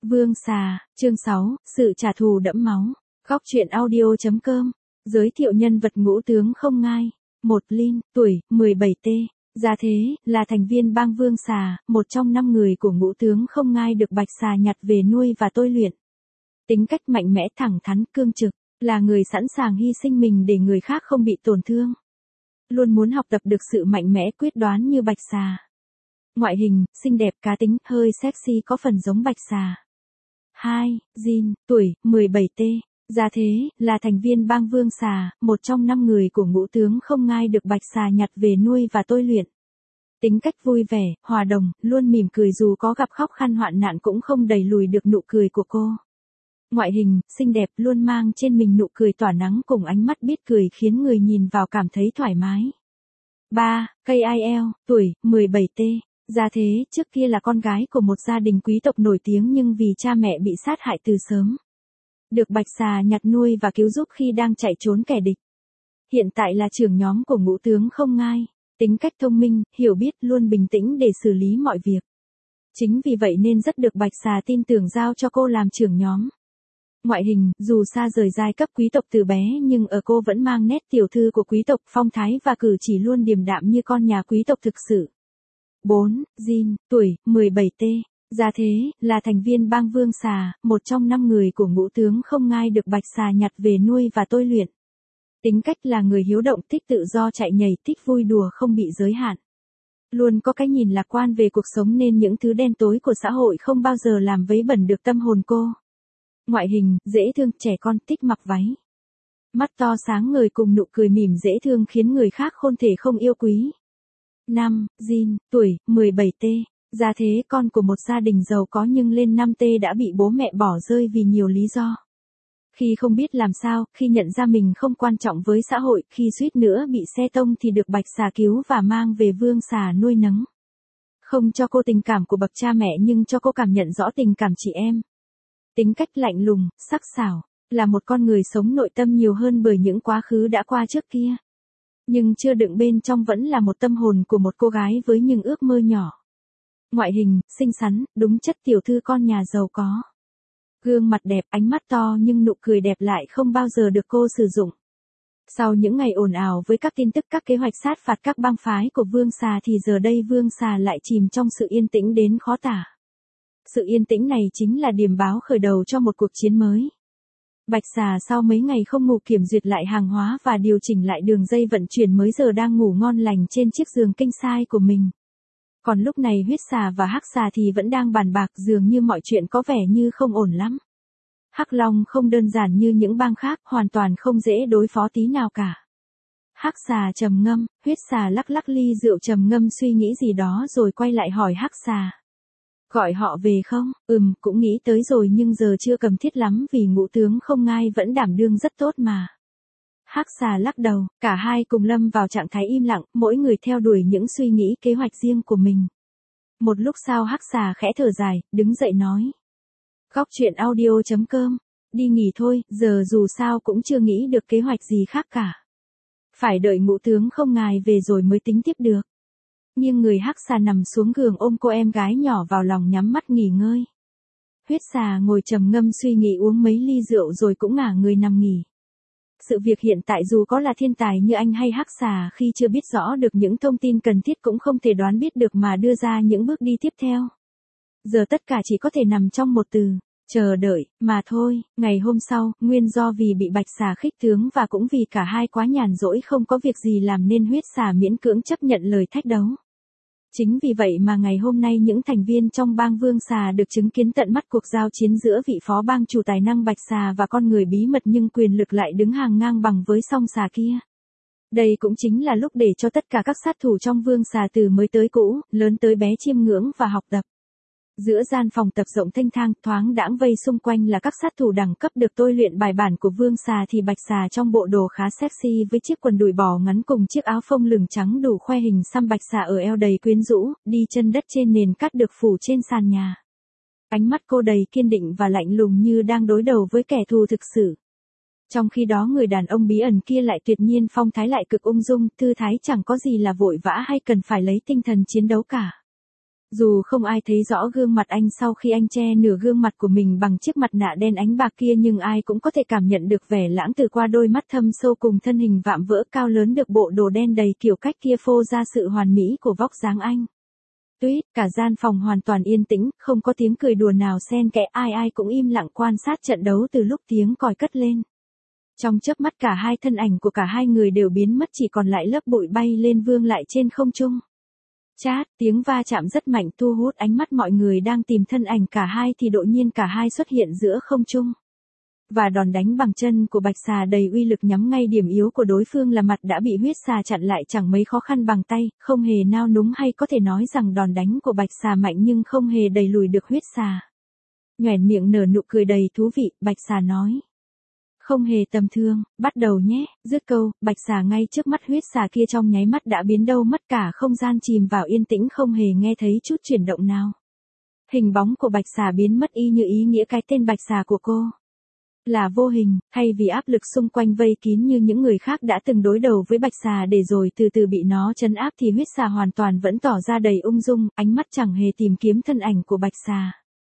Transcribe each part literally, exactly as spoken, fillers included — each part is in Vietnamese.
Vương xà, chương sáu, sự trả thù đẫm máu. Góc truyện audio chấm com. Giới thiệu nhân vật ngũ tướng không ngai. một. Lin, tuổi, mười bảy T. Gia thế, là thành viên bang Vương xà, một trong năm người của ngũ tướng không ngai được Bạch xà nhặt về nuôi và tôi luyện. Tính cách mạnh mẽ thẳng thắn cương trực, là người sẵn sàng hy sinh mình để người khác không bị tổn thương. Luôn muốn học tập được sự mạnh mẽ quyết đoán như Bạch xà. Ngoại hình, xinh đẹp cá tính, hơi sexy có phần giống Bạch xà. hai. Jin, tuổi, mười bảy T. Gia thế, là thành viên bang Vương xà, một trong năm người của ngũ tướng không ngai được Bạch xà nhặt về nuôi và tôi luyện. Tính cách vui vẻ, hòa đồng, luôn mỉm cười dù có gặp khóc khăn hoạn nạn cũng không đẩy lùi được nụ cười của cô. Ngoại hình, xinh đẹp, luôn mang trên mình nụ cười tỏa nắng cùng ánh mắt biết cười khiến người nhìn vào cảm thấy thoải mái. ba. K I L, tuổi, mười bảy T. Gia thế, trước kia là con gái của một gia đình quý tộc nổi tiếng nhưng vì cha mẹ bị sát hại từ sớm. Được Bạch xà nhặt nuôi và cứu giúp khi đang chạy trốn kẻ địch. Hiện tại là trưởng nhóm của ngũ tướng không ngai. Tính cách thông minh, hiểu biết, luôn bình tĩnh để xử lý mọi việc. Chính vì vậy nên rất được Bạch xà tin tưởng giao cho cô làm trưởng nhóm. Ngoại hình, dù xa rời giai cấp quý tộc từ bé nhưng ở cô vẫn mang nét tiểu thư của quý tộc, phong thái và cử chỉ luôn điềm đạm như con nhà quý tộc thực sự. bốn. Jin, tuổi, mười bảy T. Gia thế, là thành viên bang Vương xà, một trong năm người của ngũ tướng không ngai được Bạch xà nhặt về nuôi và tôi luyện. Tính cách là người hiếu động, thích tự do chạy nhảy, thích vui đùa không bị giới hạn. Luôn có cái nhìn lạc quan về cuộc sống nên những thứ đen tối của xã hội không bao giờ làm vấy bẩn được tâm hồn cô. Ngoại hình, dễ thương, trẻ con, thích mặc váy. Mắt to sáng ngời cùng nụ cười mỉm dễ thương khiến người khác không thể không yêu quý. năm. Jin, tuổi, mười bảy T. Gia thế, con của một gia đình giàu có nhưng lên năm T đã bị bố mẹ bỏ rơi vì nhiều lý do. Khi không biết làm sao, khi nhận ra mình không quan trọng với xã hội, khi suýt nữa bị xe tông thì được Bạch xà cứu và mang về Vương xà nuôi nấng. Không cho cô tình cảm của bậc cha mẹ nhưng cho cô cảm nhận rõ tình cảm chị em. Tính cách lạnh lùng, sắc sảo, là một con người sống nội tâm nhiều hơn bởi những quá khứ đã qua trước kia. Nhưng chưa đựng bên trong vẫn là một tâm hồn của một cô gái với những ước mơ nhỏ. Ngoại hình, xinh xắn, đúng chất tiểu thư con nhà giàu có. Gương mặt đẹp, ánh mắt to nhưng nụ cười đẹp lại không bao giờ được cô sử dụng. Sau những ngày ồn ào với các tin tức các kế hoạch sát phạt các bang phái của Vương xà thì giờ đây Vương xà lại chìm trong sự yên tĩnh đến khó tả. Sự yên tĩnh này chính là điểm báo khởi đầu cho một cuộc chiến mới. Bạch xà sau mấy ngày không ngủ kiểm duyệt lại hàng hóa và điều chỉnh lại đường dây vận chuyển mới giờ đang ngủ ngon lành trên chiếc giường king size của mình. Còn lúc này huyết xà và hắc xà thì vẫn đang bàn bạc, dường như mọi chuyện có vẻ như không ổn lắm. Hắc long không đơn giản như những bang khác, hoàn toàn không dễ đối phó tí nào cả. Hắc xà trầm ngâm, huyết xà lắc lắc ly rượu trầm ngâm suy nghĩ gì đó rồi quay lại hỏi hắc xà. Gọi họ về không? Ừm, cũng nghĩ tới rồi nhưng giờ chưa cần thiết lắm vì ngũ tướng không ngai vẫn đảm đương rất tốt mà. Hắc xà lắc đầu, cả hai cùng lâm vào trạng thái im lặng, mỗi người theo đuổi những suy nghĩ kế hoạch riêng của mình. Một lúc sau hắc xà khẽ thở dài, đứng dậy nói. Góc truyện audio chấm com, đi nghỉ thôi, giờ dù sao cũng chưa nghĩ được kế hoạch gì khác cả. Phải đợi ngũ tướng không ngai về rồi mới tính tiếp được. Nhưng người hắc xà nằm xuống giường ôm cô em gái nhỏ vào lòng nhắm mắt nghỉ ngơi. Huyết xà ngồi trầm ngâm suy nghĩ uống mấy ly rượu rồi cũng ngả người nằm nghỉ. Sự việc hiện tại dù có là thiên tài như anh hay hắc xà khi chưa biết rõ được những thông tin cần thiết cũng không thể đoán biết được mà đưa ra những bước đi tiếp theo. Giờ tất cả chỉ có thể nằm trong một từ, chờ đợi, mà thôi. Ngày hôm sau, nguyên do vì bị Bạch xà khích tướng và cũng vì cả hai quá nhàn rỗi không có việc gì làm nên huyết xà miễn cưỡng chấp nhận lời thách đấu. Chính vì vậy mà ngày hôm nay những thành viên trong bang Vương xà được chứng kiến tận mắt cuộc giao chiến giữa vị phó bang chủ tài năng Bạch xà và con người bí mật nhưng quyền lực lại đứng hàng ngang bằng với song xà kia. Đây cũng chính là lúc để cho tất cả các sát thủ trong Vương xà từ mới tới cũ, lớn tới bé chiêm ngưỡng và học tập. Giữa gian phòng tập rộng thanh thang, thoáng đãng vây xung quanh là các sát thủ đẳng cấp được tôi luyện bài bản của Vương xà thì Bạch xà trong bộ đồ khá sexy với chiếc quần đùi bò ngắn cùng chiếc áo phông lửng trắng đủ khoe hình xăm Bạch xà ở eo đầy quyến rũ, đi chân đất trên nền cát được phủ trên sàn nhà. Ánh mắt cô đầy kiên định và lạnh lùng như đang đối đầu với kẻ thù thực sự. Trong khi đó người đàn ông bí ẩn kia lại tuyệt nhiên phong thái lại cực ung dung, thư thái chẳng có gì là vội vã hay cần phải lấy tinh thần chiến đấu cả. Dù không ai thấy rõ gương mặt anh sau khi anh che nửa gương mặt của mình bằng chiếc mặt nạ đen ánh bạc kia, nhưng ai cũng có thể cảm nhận được vẻ lãng từ qua đôi mắt thâm sâu cùng thân hình vạm vỡ cao lớn được bộ đồ đen đầy kiểu cách kia phô ra sự hoàn mỹ của vóc dáng anh. Tuyết, cả gian phòng hoàn toàn yên tĩnh, không có tiếng cười đùa nào xen kẽ, ai ai cũng im lặng quan sát trận đấu từ lúc tiếng còi cất lên. Trong chớp mắt cả hai thân ảnh của cả hai người đều biến mất, chỉ còn lại lớp bụi bay lên vương lại trên không trung. Chát, tiếng va chạm rất mạnh thu hút ánh mắt mọi người đang tìm thân ảnh cả hai thì đột nhiên cả hai xuất hiện giữa không trung. Và đòn đánh bằng chân của bạch xà đầy uy lực nhắm ngay điểm yếu của đối phương là mặt đã bị huyết xà chặn lại chẳng mấy khó khăn bằng tay, không hề nao núng, hay có thể nói rằng đòn đánh của bạch xà mạnh nhưng không hề đẩy lùi được huyết xà. Nhoẻn miệng nở nụ cười đầy thú vị, bạch xà nói. Không hề tầm thường, bắt đầu nhé, dứt câu, bạch xà ngay trước mắt huyết xà kia trong nháy mắt đã biến đâu mất, cả không gian chìm vào yên tĩnh không hề nghe thấy chút chuyển động nào. Hình bóng của bạch xà biến mất y như ý nghĩa cái tên bạch xà của cô. Là vô hình, thay vì áp lực xung quanh vây kín như những người khác đã từng đối đầu với bạch xà để rồi từ từ bị nó trấn áp thì huyết xà hoàn toàn vẫn tỏ ra đầy ung dung, ánh mắt chẳng hề tìm kiếm thân ảnh của bạch xà.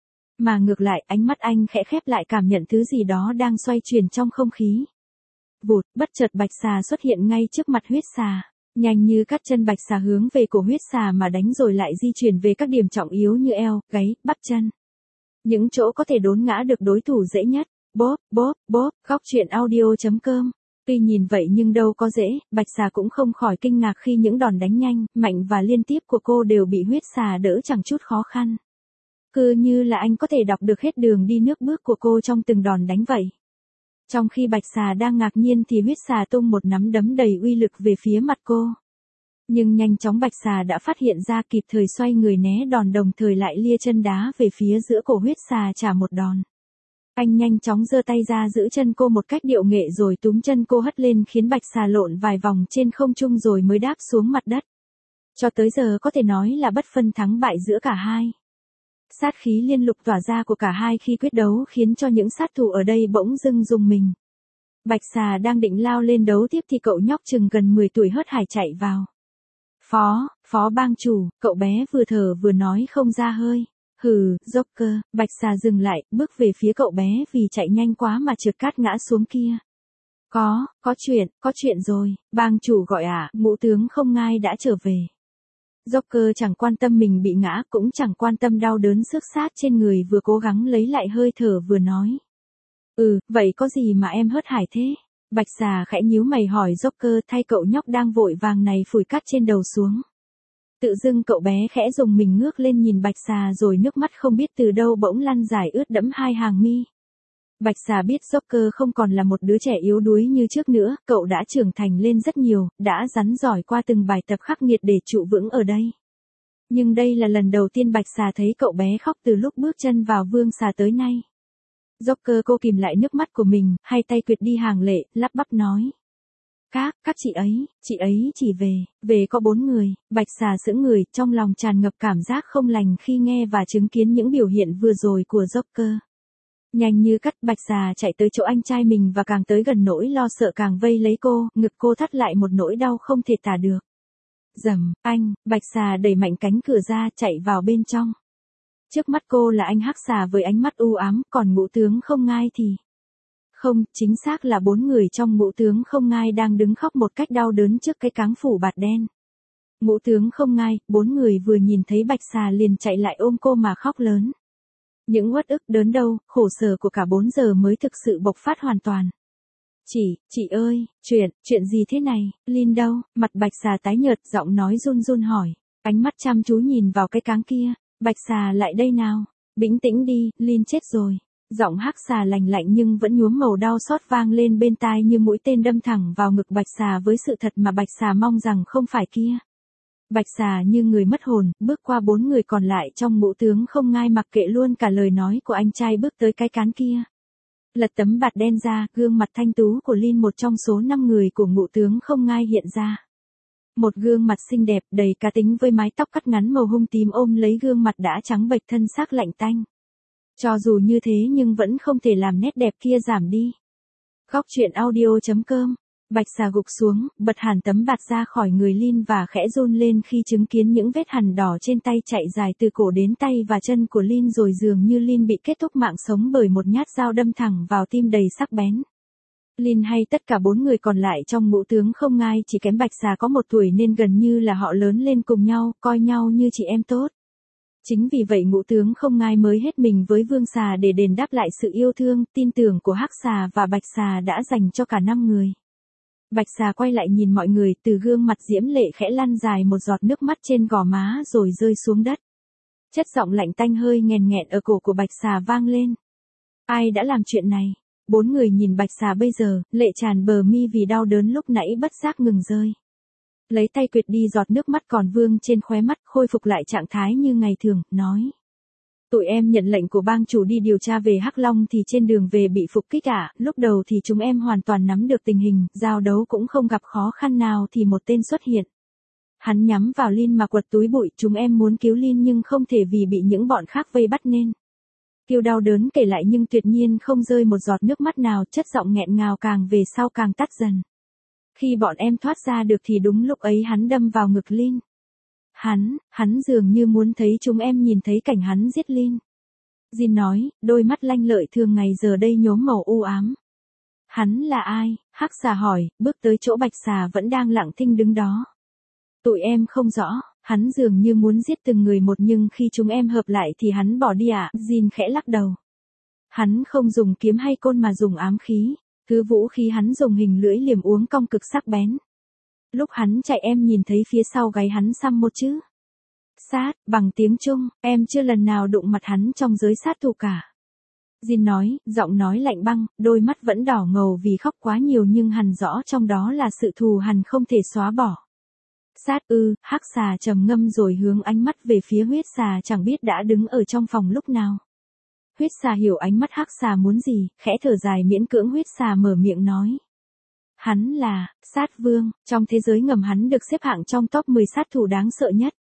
Mà ngược lại, ánh mắt anh khẽ khép lại cảm nhận thứ gì đó đang xoay chuyển trong không khí. Vụt, bất chợt bạch xà xuất hiện ngay trước mặt huyết xà. Nhanh như cắt chân bạch xà hướng về cổ huyết xà mà đánh rồi lại di chuyển về các điểm trọng yếu như eo, gáy, bắp chân. Những chỗ có thể đốn ngã được đối thủ dễ nhất. Bóp, bóp, bóp, góc truyện audio chấm com. Tuy nhìn vậy nhưng đâu có dễ, bạch xà cũng không khỏi kinh ngạc khi những đòn đánh nhanh, mạnh và liên tiếp của cô đều bị huyết xà đỡ chẳng chút khó khăn. Cứ như là anh có thể đọc được hết đường đi nước bước của cô trong từng đòn đánh vậy. Trong khi bạch xà đang ngạc nhiên thì huyết xà tung một nắm đấm đầy uy lực về phía mặt cô. Nhưng nhanh chóng bạch xà đã phát hiện ra, kịp thời xoay người né đòn, đồng thời lại lia chân đá về phía giữa cổ huyết xà trả một đòn. Anh nhanh chóng giơ tay ra giữ chân cô một cách điệu nghệ rồi túm chân cô hất lên khiến bạch xà lộn vài vòng trên không trung rồi mới đáp xuống mặt đất. Cho tới giờ có thể nói là bất phân thắng bại giữa cả hai. Sát khí liên lục tỏa ra của cả hai khi quyết đấu khiến cho những sát thủ ở đây bỗng dưng rùng mình. Bạch xà đang định lao lên đấu tiếp thì cậu nhóc chừng gần mười tuổi hớt hải chạy vào. Phó, phó bang chủ, cậu bé vừa thở vừa nói không ra hơi. Hừ, Joker, bạch xà dừng lại, bước về phía cậu bé vì chạy nhanh quá mà trượt cát ngã xuống kia. Có, có chuyện, có chuyện rồi, bang chủ gọi à, ngũ tướng không ngai đã trở về. Joker chẳng quan tâm mình bị ngã, cũng chẳng quan tâm đau đớn xước sát trên người, vừa cố gắng lấy lại hơi thở vừa nói. Ừ, vậy có gì mà em hớt hải thế? Bạch xà khẽ nhíu mày hỏi Joker thay cậu nhóc đang vội vàng này phủi cát trên đầu xuống. Tự dưng cậu bé khẽ dùng mình ngước lên nhìn bạch xà rồi nước mắt không biết từ đâu bỗng lăn dài ướt đẫm hai hàng mi. Bạch xà biết Joker không còn là một đứa trẻ yếu đuối như trước nữa, cậu đã trưởng thành lên rất nhiều, đã rắn giỏi qua từng bài tập khắc nghiệt để trụ vững ở đây. Nhưng đây là lần đầu tiên bạch xà thấy cậu bé khóc từ lúc bước chân vào vương xà tới nay. Joker cô kìm lại nước mắt của mình, hai tay quyệt đi hàng lệ, lắp bắp nói. Các, các chị ấy, chị ấy chỉ về, về có bốn người, bạch xà sững người, trong lòng tràn ngập cảm giác không lành khi nghe và chứng kiến những biểu hiện vừa rồi của Joker. Nhanh như cắt bạch xà chạy tới chỗ anh trai mình và càng tới gần nỗi lo sợ càng vây lấy cô, ngực cô thắt lại một nỗi đau không thể tả được. Dầm, anh, bạch xà đẩy mạnh cánh cửa ra chạy vào bên trong. Trước mắt cô là anh hắc xà với ánh mắt u ám, còn ngũ tướng không ngai thì... Không, chính xác là bốn người trong ngũ tướng không ngai đang đứng khóc một cách đau đớn trước cái cáng phủ bạt đen. Ngũ tướng không ngai, bốn người vừa nhìn thấy bạch xà liền chạy lại ôm cô mà khóc lớn. Những uất ức đớn đau, khổ sở của cả bốn giờ mới thực sự bộc phát hoàn toàn. Chị, chị ơi, chuyện, chuyện gì thế này, Lin đâu? Mặt bạch xà tái nhợt, giọng nói run run hỏi. Ánh mắt chăm chú nhìn vào cái cáng kia. Bạch xà lại đây nào. Bình tĩnh đi, Lin chết rồi. Giọng hắc xà lành lạnh nhưng vẫn nhuốm màu đau xót vang lên bên tai như mũi tên đâm thẳng vào ngực bạch xà với sự thật mà bạch xà mong rằng không phải kia. Bạch xà như người mất hồn, bước qua bốn người còn lại trong ngũ tướng không ngai mặc kệ luôn cả lời nói của anh trai bước tới cái cán kia. Lật tấm bạt đen ra, gương mặt thanh tú của Lin một trong số năm người của ngũ tướng không ngai hiện ra. Một gương mặt xinh đẹp đầy cá tính với mái tóc cắt ngắn màu hung tím ôm lấy gương mặt đã trắng bệch thân xác lạnh tanh. Cho dù như thế nhưng vẫn không thể làm nét đẹp kia giảm đi. Góc truyện audio chấm com Bạch xà gục xuống, bật hàn tấm bạt ra khỏi người Lin và khẽ run lên khi chứng kiến những vết hằn đỏ trên tay chạy dài từ cổ đến tay và chân của Lin, rồi dường như Lin bị kết thúc mạng sống bởi một nhát dao đâm thẳng vào tim đầy sắc bén. Lin hay tất cả bốn người còn lại trong ngũ tướng không ngai chỉ kém Bạch xà có một tuổi nên gần như là họ lớn lên cùng nhau, coi nhau như chị em tốt. Chính vì vậy ngũ tướng không ngai mới hết mình với vương xà để đền đáp lại sự yêu thương, tin tưởng của hắc xà và bạch xà đã dành cho cả năm người. Bạch xà quay lại nhìn mọi người, từ gương mặt diễm lệ khẽ lăn dài một giọt nước mắt trên gò má rồi rơi xuống đất. Chất giọng lạnh tanh hơi nghèn nghẹn ở cổ của bạch xà vang lên. Ai đã làm chuyện này? Bốn người nhìn bạch xà bây giờ, lệ tràn bờ mi vì đau đớn lúc nãy bất giác ngừng rơi. Lấy tay quệt đi giọt nước mắt còn vương trên khóe mắt, khôi phục lại trạng thái như ngày thường, nói. Tụi em nhận lệnh của bang chủ đi điều tra về Hắc Long thì trên đường về bị phục kích ạ, à? Lúc đầu thì chúng em hoàn toàn nắm được tình hình, giao đấu cũng không gặp khó khăn nào thì một tên xuất hiện. Hắn nhắm vào Lin mà quật túi bụi, chúng em muốn cứu Lin nhưng không thể vì bị những bọn khác vây bắt nên. Kiều đau đớn kể lại nhưng tuyệt nhiên không rơi một giọt nước mắt nào, chất giọng nghẹn ngào càng về sau càng tắt dần. Khi bọn em thoát ra được thì đúng lúc ấy hắn đâm vào ngực Lin. Hắn, hắn dường như muốn thấy chúng em nhìn thấy cảnh hắn giết Lin. Jin nói, đôi mắt lanh lợi thường ngày giờ đây nhuốm màu u ám. Hắn là ai? Hắc xà hỏi, bước tới chỗ bạch xà vẫn đang lặng thinh đứng đó. Tụi em không rõ, hắn dường như muốn giết từng người một nhưng khi chúng em hợp lại thì hắn bỏ đi ạ, à? Jin khẽ lắc đầu. Hắn không dùng kiếm hay côn mà dùng ám khí. Thứ vũ khí hắn dùng hình lưỡi liềm uốn cong cực sắc bén. Lúc hắn chạy em nhìn thấy phía sau gáy hắn xăm một chữ. Sát, bằng tiếng Trung, em chưa lần nào đụng mặt hắn trong giới sát thủ cả. Jin nói, giọng nói lạnh băng, đôi mắt vẫn đỏ ngầu vì khóc quá nhiều nhưng hằn rõ trong đó là sự thù hằn không thể xóa bỏ. Sát ư, hắc xà trầm ngâm rồi hướng ánh mắt về phía huyết xà chẳng biết đã đứng ở trong phòng lúc nào. Huyết xà hiểu ánh mắt hắc xà muốn gì, khẽ thở dài miễn cưỡng huyết xà mở miệng nói. Hắn là, sát vương, trong thế giới ngầm hắn được xếp hạng trong top mười sát thủ đáng sợ nhất.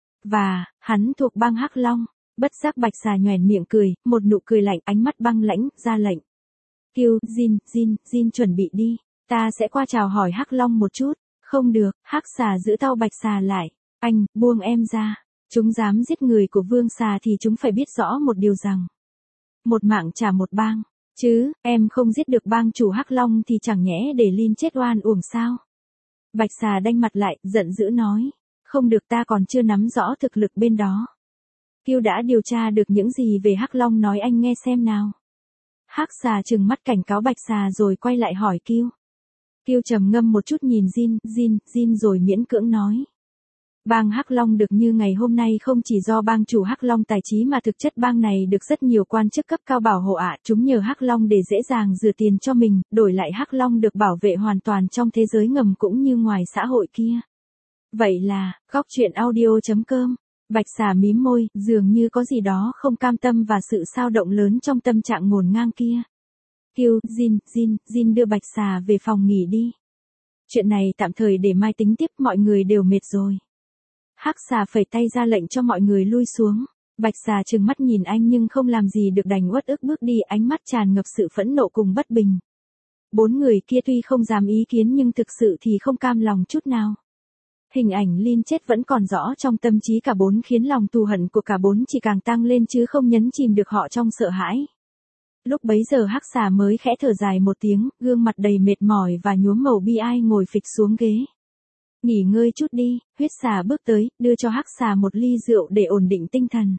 Và, hắn thuộc bang Hắc Long, bất giác bạch xà nhoẻn miệng cười, một nụ cười lạnh ánh mắt băng lãnh, ra lệnh. Kêu, Jin, Jin, Jin chuẩn bị đi, ta sẽ qua chào hỏi Hắc Long một chút, không được, hắc xà giữ tao bạch xà lại, anh, buông em ra, chúng dám giết người của vương xà thì chúng phải biết rõ một điều rằng. Một mạng trả một bang, chứ, em không giết được bang chủ Hắc Long thì chẳng nhẽ để Lin chết oan uổng sao. Bạch xà đanh mặt lại, giận dữ nói, không được ta còn chưa nắm rõ thực lực bên đó. Kiêu đã điều tra được những gì về Hắc Long nói anh nghe xem nào. Hắc xà trừng mắt cảnh cáo bạch xà rồi quay lại hỏi Kiêu. Kiêu trầm ngâm một chút nhìn Jin, Jin, Jin rồi miễn cưỡng nói. Bang Hắc Long được như ngày hôm nay không chỉ do bang chủ Hắc Long tài trí mà thực chất bang này được rất nhiều quan chức cấp cao bảo hộ ạ, chúng nhờ Hắc Long để dễ dàng rửa tiền cho mình, đổi lại Hắc Long được bảo vệ hoàn toàn trong thế giới ngầm cũng như ngoài xã hội kia. Vậy là, góc truyện audio chấm com, bạch xà mím môi, dường như có gì đó không cam tâm và sự xao động lớn trong tâm trạng ngổn ngang kia. Kiêu, Jin, Jin, Jin đưa bạch xà về phòng nghỉ đi. Chuyện này tạm thời để mai tính tiếp, mọi người đều mệt rồi. Hắc xà phẩy tay ra lệnh cho mọi người lui xuống. Bạch xà trừng mắt nhìn anh nhưng không làm gì được đành uất ức bước đi, ánh mắt tràn ngập sự phẫn nộ cùng bất bình. Bốn người kia tuy không dám ý kiến nhưng thực sự thì không cam lòng chút nào. Hình ảnh Lin chết vẫn còn rõ trong tâm trí cả bốn khiến lòng thù hận của cả bốn chỉ càng tăng lên chứ không nhấn chìm được họ trong sợ hãi. Lúc bấy giờ hắc xà mới khẽ thở dài một tiếng, gương mặt đầy mệt mỏi và nhuốm màu bi ai ngồi phịch xuống ghế. Nghỉ ngơi chút đi, huyết xà bước tới, đưa cho hắc xà một ly rượu để ổn định tinh thần.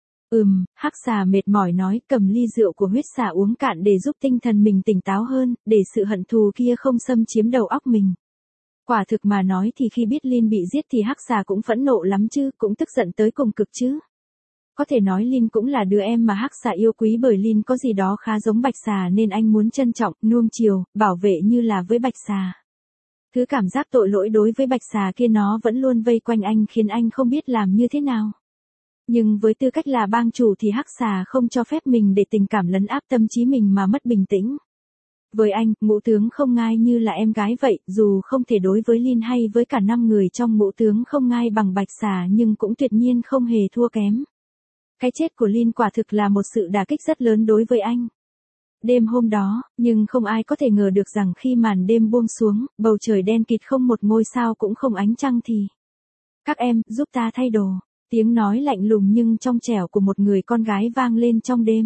Ừm, hắc xà mệt mỏi nói, cầm ly rượu của huyết xà uống cạn để giúp tinh thần mình tỉnh táo hơn, để sự hận thù kia không xâm chiếm đầu óc mình. Quả thực mà nói thì khi biết Lin bị giết thì hắc xà cũng phẫn nộ lắm chứ, cũng tức giận tới cùng cực chứ. Có thể nói Lin cũng là đứa em mà hắc xà yêu quý bởi Lin có gì đó khá giống bạch xà nên anh muốn trân trọng, nuông chiều, bảo vệ như là với bạch xà. Thứ cảm giác tội lỗi đối với bạch xà kia nó vẫn luôn vây quanh anh khiến anh không biết làm như thế nào. Nhưng với tư cách là bang chủ thì hắc xà không cho phép mình để tình cảm lấn áp tâm trí mình mà mất bình tĩnh. Với anh, ngũ tướng không ngai như là em gái vậy, dù không thể đối với Lin hay với cả năm người trong ngũ tướng không ngai bằng bạch xà nhưng cũng tuyệt nhiên không hề thua kém. Cái chết của Lin quả thực là một sự đả kích rất lớn đối với anh. Đêm hôm đó, nhưng không ai có thể ngờ được rằng khi màn đêm buông xuống, bầu trời đen kịt không một ngôi sao cũng không ánh trăng thì. Các em, giúp ta thay đồ. Tiếng nói lạnh lùng nhưng trong trẻo của một người con gái vang lên trong đêm.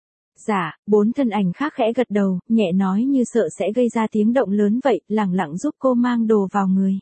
Dạ, bốn thân ảnh khác khẽ gật đầu, nhẹ nói như sợ sẽ gây ra tiếng động lớn vậy, lẳng lặng giúp cô mang đồ vào người.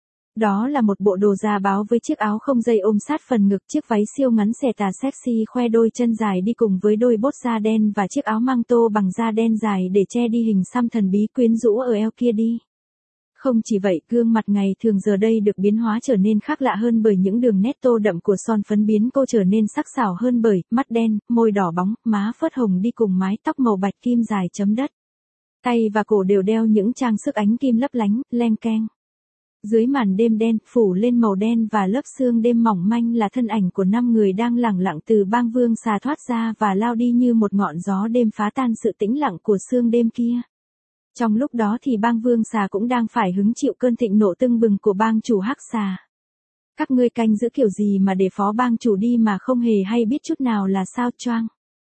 Đó là một bộ đồ da báo với chiếc áo không dây ôm sát phần ngực, chiếc váy siêu ngắn xẻ tà sexy khoe đôi chân dài đi cùng với đôi bốt da đen và chiếc áo mang tô bằng da đen dài để che đi hình xăm thần bí quyến rũ ở eo kia đi. Không chỉ vậy, gương mặt ngày thường giờ đây được biến hóa trở nên khác lạ hơn bởi những đường nét tô đậm của son phấn biến cô trở nên sắc sảo hơn bởi mắt đen, môi đỏ bóng, má phớt hồng đi cùng mái tóc màu bạch kim dài chấm đất. Tay và cổ đều đeo những trang sức ánh kim lấp lánh, leng keng. Dưới màn đêm đen, phủ lên màu đen và lớp sương đêm mỏng manh là thân ảnh của năm người đang lẳng lặng từ bang vương xà thoát ra và lao đi như một ngọn gió đêm phá tan sự tĩnh lặng của sương đêm kia. Trong lúc đó thì bang vương xà cũng đang phải hứng chịu cơn thịnh nộ tưng bừng của bang chủ hắc xà. Các ngươi canh giữ kiểu gì mà để phó bang chủ đi mà không hề hay biết chút nào là sao choang.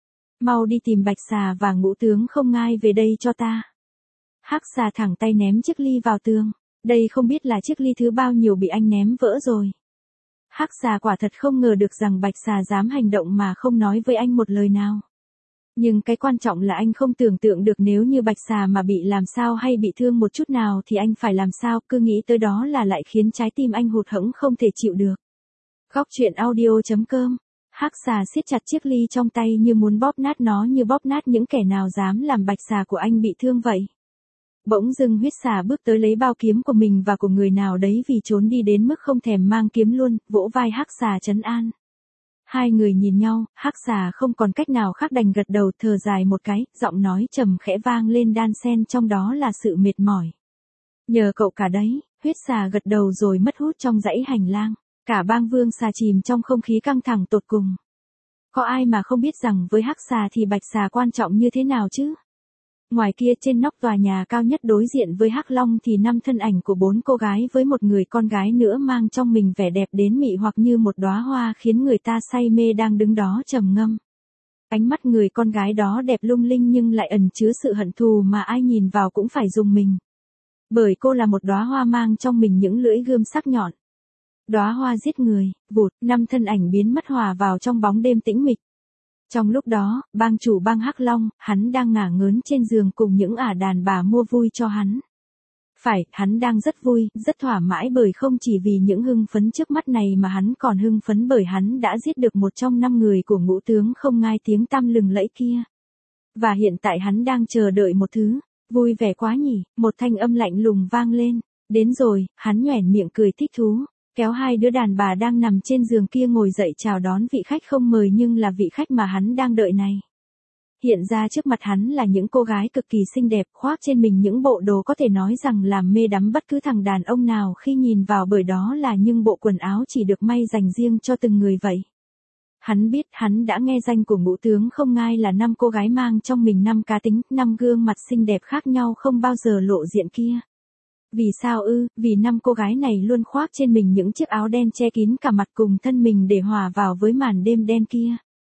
Mau đi tìm bạch xà và ngũ tướng không ngai về đây cho ta. Hắc xà thẳng tay ném chiếc ly vào tường. Đây không biết là chiếc ly thứ bao nhiêu bị anh ném vỡ rồi. Hắc xà quả thật không ngờ được rằng bạch xà dám hành động mà không nói với anh một lời nào. Nhưng cái quan trọng là anh không tưởng tượng được nếu như bạch xà mà bị làm sao hay bị thương một chút nào thì anh phải làm sao, cứ nghĩ tới đó là lại khiến trái tim anh hụt hẫng không thể chịu được. Góc truyện audio chấm com. Hắc xà siết chặt chiếc ly trong tay như muốn bóp nát nó, như bóp nát những kẻ nào dám làm bạch xà của anh bị thương vậy. Bỗng dưng huyết xà bước tới lấy bao kiếm của mình và của người nào đấy vì trốn đi đến mức không thèm mang kiếm luôn, vỗ vai hắc xà trấn an. Hai người nhìn nhau, hắc xà không còn cách nào khác đành gật đầu thở dài một cái, giọng nói trầm khẽ vang lên đan xen trong đó là sự mệt mỏi. Nhờ cậu cả đấy, huyết xà gật đầu rồi mất hút trong dãy hành lang. Cả bang vương xà chìm trong không khí căng thẳng tột cùng. Có ai mà không biết rằng với hắc xà thì bạch xà quan trọng như thế nào chứ? Ngoài kia trên nóc tòa nhà cao nhất đối diện với Hắc Long thì năm thân ảnh của bốn cô gái với một người con gái nữa mang trong mình vẻ đẹp đến mị hoặc như một đóa hoa khiến người ta say mê đang đứng đó trầm ngâm. Ánh mắt người con gái đó đẹp lung linh nhưng lại ẩn chứa sự hận thù mà ai nhìn vào cũng phải rùng mình. Bởi cô là một đóa hoa mang trong mình những lưỡi gươm sắc nhọn. Đóa hoa giết người, vụt, năm thân ảnh biến mất hòa vào trong bóng đêm tĩnh mịch. Trong lúc đó, bang chủ bang Hắc Long, hắn đang ngả ngớn trên giường cùng những ả đàn bà mua vui cho hắn. Phải, hắn đang rất vui, rất thỏa mãn bởi không chỉ vì những hưng phấn trước mắt này mà hắn còn hưng phấn bởi hắn đã giết được một trong năm người của ngũ tướng không ngai tiếng tăm lừng lẫy kia. Và hiện tại hắn đang chờ đợi một thứ, vui vẻ quá nhỉ, một thanh âm lạnh lùng vang lên. Đến rồi, hắn nhoẻn miệng cười thích thú. Kéo hai đứa đàn bà đang nằm trên giường kia ngồi dậy chào đón vị khách không mời nhưng là vị khách mà hắn đang đợi này. Hiện ra trước mặt hắn là những cô gái cực kỳ xinh đẹp khoác trên mình những bộ đồ có thể nói rằng làm mê đắm bất cứ thằng đàn ông nào khi nhìn vào bởi đó là những bộ quần áo chỉ được may dành riêng cho từng người vậy. Hắn biết hắn đã nghe danh của ngũ tướng không ngai là năm cô gái mang trong mình năm cá tính, năm gương mặt xinh đẹp khác nhau không bao giờ lộ diện kia. Vì sao ư, vì năm cô gái này luôn khoác trên mình những chiếc áo đen che kín cả mặt cùng thân mình để hòa vào với màn đêm đen kia.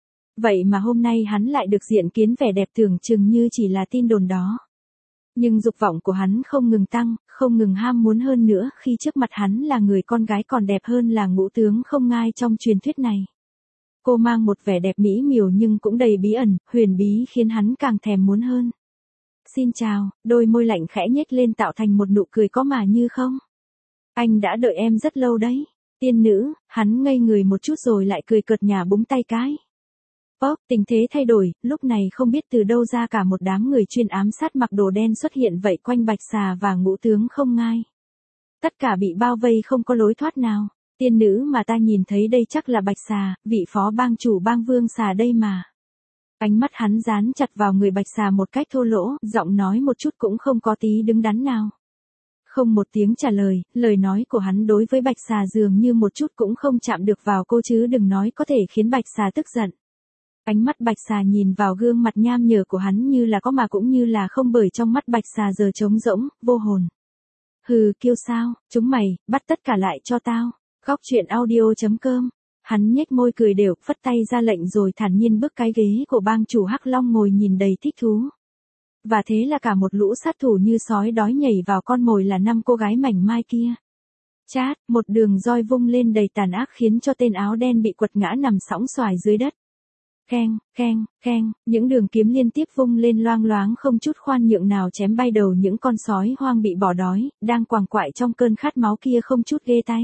Vậy mà hôm nay hắn lại được diện kiến vẻ đẹp tưởng chừng như chỉ là tin đồn đó. Nhưng dục vọng của hắn không ngừng tăng, không ngừng ham muốn hơn nữa khi trước mặt hắn là người con gái còn đẹp hơn là ngũ tướng không ngai trong truyền thuyết này. Cô mang một vẻ đẹp mỹ miều nhưng cũng đầy bí ẩn, huyền bí khiến hắn càng thèm muốn hơn. Xin chào, đôi môi lạnh khẽ nhếch lên tạo thành một nụ cười có mà như không. Anh đã đợi em rất lâu đấy. Tiên nữ, hắn ngây người một chút rồi lại cười cợt nhả búng tay cái. Pop, tình thế thay đổi, lúc này không biết từ đâu ra cả một đám người chuyên ám sát mặc đồ đen xuất hiện vậy quanh bạch xà và ngũ tướng không ngai. Tất cả bị bao vây không có lối thoát nào. Tiên nữ mà ta nhìn thấy đây chắc là bạch xà, vị phó bang chủ bang vương xà đây mà. Ánh mắt hắn dán chặt vào người bạch xà một cách thô lỗ, giọng nói một chút cũng không có tí đứng đắn nào. Không một tiếng trả lời, lời nói của hắn đối với bạch xà dường như một chút cũng không chạm được vào cô chứ đừng nói có thể khiến bạch xà tức giận. Ánh mắt bạch xà nhìn vào gương mặt nham nhở của hắn như là có mà cũng như là không bởi trong mắt bạch xà giờ trống rỗng, vô hồn. Hừ, kêu sao, chúng mày, bắt tất cả lại cho tao. Góc truyện audio chấm com. Hắn nhếch môi cười đều, phất tay ra lệnh rồi thản nhiên bước cái ghế của bang chủ Hắc Long ngồi nhìn đầy thích thú. Và thế là cả một lũ sát thủ như sói đói nhảy vào con mồi là năm cô gái mảnh mai kia. Chát, một đường roi vung lên đầy tàn ác khiến cho tên áo đen bị quật ngã nằm sõng soài dưới đất. Keng, keng, keng, những đường kiếm liên tiếp vung lên loang loáng không chút khoan nhượng nào chém bay đầu những con sói hoang bị bỏ đói, đang quàng quại trong cơn khát máu kia không chút ghê tay.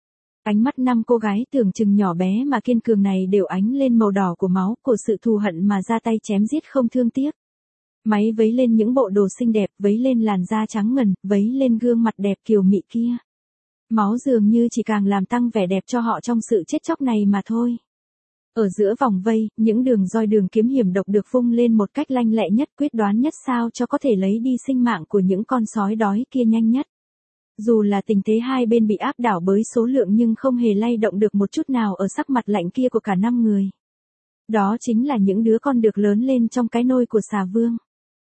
Ánh mắt năm cô gái tưởng chừng nhỏ bé mà kiên cường này đều ánh lên màu đỏ của máu, của sự thù hận mà ra tay chém giết không thương tiếc. Máy vấy lên những bộ đồ xinh đẹp, vấy lên làn da trắng ngần, vấy lên gương mặt đẹp kiều mị kia. Máu dường như chỉ càng làm tăng vẻ đẹp cho họ trong sự chết chóc này mà thôi. Ở giữa vòng vây, những đường roi đường kiếm hiểm độc được vung lên một cách lanh lẹ nhất, quyết đoán nhất sao cho có thể lấy đi sinh mạng của những con sói đói kia nhanh nhất. Dù là tình thế hai bên bị áp đảo bởi số lượng nhưng không hề lay động được một chút nào ở sắc mặt lạnh kia của cả năm người. Đó chính là những đứa con được lớn lên trong cái nôi của xà vương.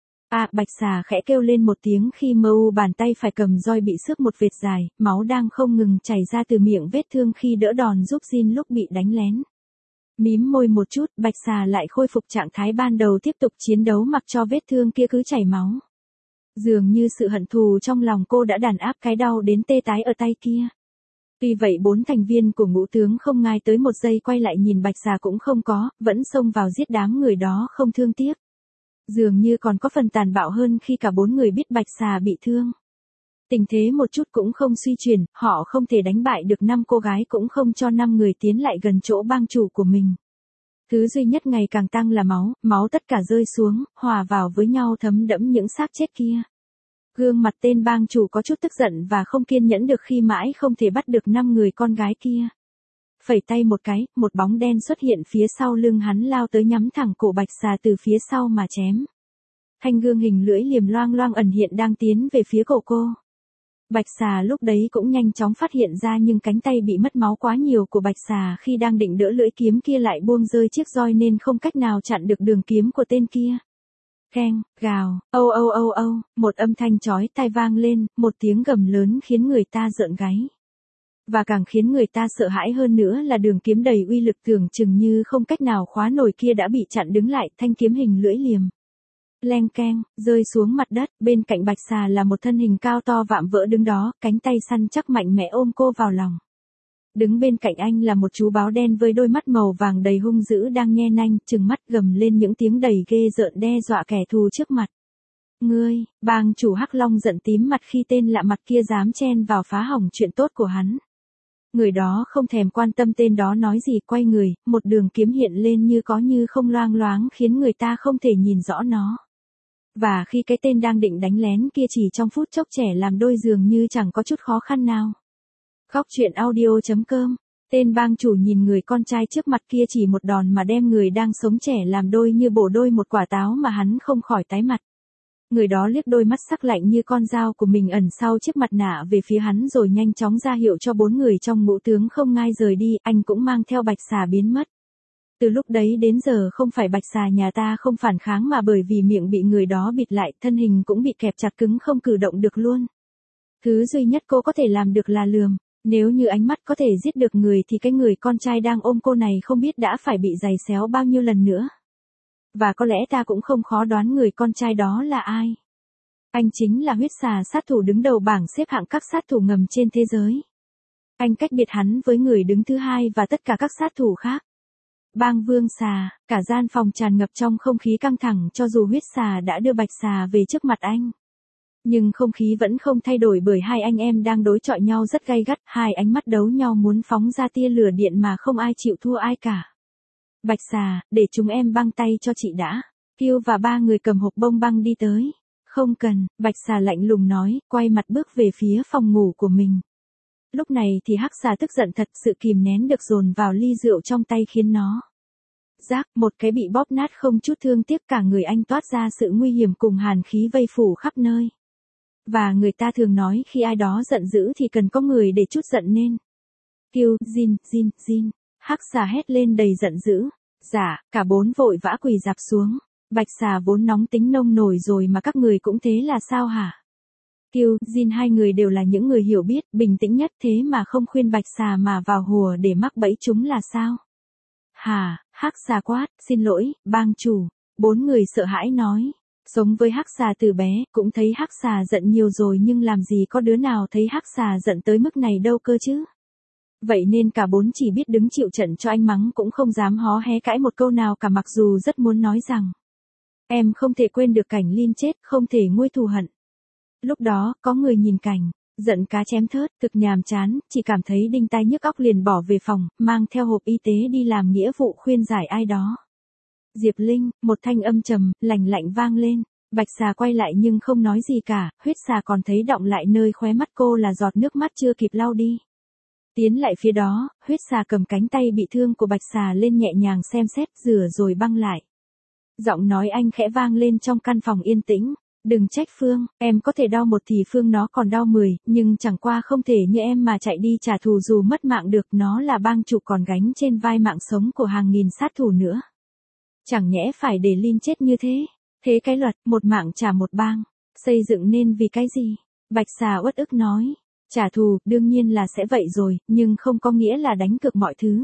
À, bạch xà khẽ kêu lên một tiếng khi mơ u bàn tay phải cầm roi bị xước một vệt dài, máu đang không ngừng chảy ra từ miệng vết thương khi đỡ đòn giúp Jin lúc bị đánh lén. Mím môi một chút, bạch xà lại khôi phục trạng thái ban đầu tiếp tục chiến đấu mặc cho vết thương kia cứ chảy máu. Dường như sự hận thù trong lòng cô đã đàn áp cái đau đến tê tái ở tay kia. Tuy vậy bốn thành viên của ngũ tướng không ngai tới một giây quay lại nhìn bạch xà cũng không có, vẫn xông vào giết đám người đó không thương tiếc. Dường như còn có phần tàn bạo hơn khi cả bốn người biết bạch xà bị thương. Tình thế một chút cũng không suy chuyển, họ không thể đánh bại được năm cô gái cũng không cho năm người tiến lại gần chỗ bang chủ của mình. Thứ duy nhất ngày càng tăng là máu, máu tất cả rơi xuống, hòa vào với nhau thấm đẫm những xác chết kia. Gương mặt tên bang chủ có chút tức giận và không kiên nhẫn được khi mãi không thể bắt được năm người con gái kia. Phẩy tay một cái, một bóng đen xuất hiện phía sau lưng hắn lao tới nhắm thẳng cổ bạch xà từ phía sau mà chém. Thanh gương hình lưỡi liềm loang loang ẩn hiện đang tiến về phía cổ cô. Bạch xà lúc đấy cũng nhanh chóng phát hiện ra nhưng cánh tay bị mất máu quá nhiều của bạch xà khi đang định đỡ lưỡi kiếm kia lại buông rơi chiếc roi nên không cách nào chặn được đường kiếm của tên kia. Keng, gào, âu âu âu âu, một âm thanh chói tai vang lên, một tiếng gầm lớn khiến người ta rợn gáy. Và càng khiến người ta sợ hãi hơn nữa là đường kiếm đầy uy lực tưởng chừng như không cách nào khóa nổi kia đã bị chặn đứng lại, thanh kiếm hình lưỡi liềm. Leng keng, rơi xuống mặt đất, bên cạnh bạch xà là một thân hình cao to vạm vỡ đứng đó, cánh tay săn chắc mạnh mẽ ôm cô vào lòng. Đứng bên cạnh anh là một chú báo đen với đôi mắt màu vàng đầy hung dữ đang nhe nanh, trừng mắt gầm lên những tiếng đầy ghê rợn đe dọa kẻ thù trước mặt. Ngươi, bang chủ Hắc Long giận tím mặt khi tên lạ mặt kia dám chen vào phá hỏng chuyện tốt của hắn. Người đó không thèm quan tâm tên đó nói gì, quay người, một đường kiếm hiện lên như có như không loang loáng khiến người ta không thể nhìn rõ nó. Và khi cái tên đang định đánh lén kia chỉ trong phút chốc trẻ làm đôi dường như chẳng có chút khó khăn nào. Góc truyện audio chấm com. Tên bang chủ nhìn người con trai trước mặt kia chỉ một đòn mà đem người đang sống trẻ làm đôi như bổ đôi một quả táo mà hắn không khỏi tái mặt. Người đó liếc đôi mắt sắc lạnh như con dao của mình ẩn sau chiếc mặt nạ về phía hắn rồi nhanh chóng ra hiệu cho bốn người trong ngũ tướng không ngai rời đi, anh cũng mang theo bạch xà biến mất. Từ lúc đấy đến giờ không phải bạch xà nhà ta không phản kháng mà bởi vì miệng bị người đó bịt lại, thân hình cũng bị kẹp chặt cứng không cử động được luôn. Thứ duy nhất cô có thể làm được là lườm. Nếu như ánh mắt có thể giết được người thì cái người con trai đang ôm cô này không biết đã phải bị giày xéo bao nhiêu lần nữa. Và có lẽ ta cũng không khó đoán người con trai đó là ai. Anh chính là huyết xà sát thủ đứng đầu bảng xếp hạng các sát thủ ngầm trên thế giới. Anh cách biệt hắn với người đứng thứ hai và tất cả các sát thủ khác. Bang vương xà, cả gian phòng tràn ngập trong không khí căng thẳng cho dù huyết xà đã đưa bạch xà về trước mặt anh. Nhưng không khí vẫn không thay đổi bởi hai anh em đang đối chọi nhau rất gay gắt, hai ánh mắt đấu nhau muốn phóng ra tia lửa điện mà không ai chịu thua ai cả. Bạch xà, để chúng em băng tay cho chị đã. Kiêu và ba người cầm hộp bông băng đi tới. Không cần, bạch xà lạnh lùng nói, quay mặt bước về phía phòng ngủ của mình. Lúc này thì hắc xà tức giận thật, sự kìm nén được dồn vào ly rượu trong tay khiến nó. Rác, một cái bị bóp nát không chút thương tiếc, cả người anh toát ra sự nguy hiểm cùng hàn khí vây phủ khắp nơi. Và người ta thường nói khi ai đó giận dữ thì cần có người để trút giận nên. Kiêu, Jin, Jin, Jin. Hắc xà hét lên đầy giận dữ. Dạ, cả bốn vội vã quỳ dạp xuống. Bạch xà vốn nóng tính nông nổi rồi mà các người cũng thế là sao hả? Kiêu, Jin hai người đều là những người hiểu biết, bình tĩnh nhất thế mà không khuyên bạch xà mà vào hùa để mắc bẫy chúng là sao? Hà, Hắc xà quát, xin lỗi, bang chủ. Bốn người sợ hãi nói. Sống với hắc xà từ bé, cũng thấy hắc xà giận nhiều rồi nhưng làm gì có đứa nào thấy hắc xà giận tới mức này đâu cơ chứ. Vậy nên cả bốn chỉ biết đứng chịu trận cho anh mắng cũng không dám hó hé cãi một câu nào cả, mặc dù rất muốn nói rằng em không thể quên được cảnh Lin chết, không thể nguôi thù hận. Lúc đó, có người nhìn cảnh giận cá chém thớt, thực nhàm chán, chỉ cảm thấy đinh tai nhức óc liền bỏ về phòng, mang theo hộp y tế đi làm nghĩa vụ khuyên giải ai đó. Diệp Linh, một thanh âm trầm, lạnh lạnh vang lên. Bạch xà quay lại nhưng không nói gì cả, huyết xà còn thấy đọng lại nơi khóe mắt cô là giọt nước mắt chưa kịp lau đi. Tiến lại phía đó, huyết xà cầm cánh tay bị thương của bạch xà lên nhẹ nhàng xem xét, rửa rồi băng lại. Giọng nói anh khẽ vang lên trong căn phòng yên tĩnh. Đừng trách Phương, em có thể đau một thì Phương nó còn đau mười, nhưng chẳng qua không thể như em mà chạy đi trả thù dù mất mạng được, nó là bang chủ còn gánh trên vai mạng sống của hàng nghìn sát thủ nữa. Chẳng nhẽ phải để Lin chết như thế, thế cái luật, một mạng trả một bang, xây dựng nên vì cái gì? Bạch xà uất ức nói, trả thù, đương nhiên là sẽ vậy rồi, nhưng không có nghĩa là đánh cược mọi thứ.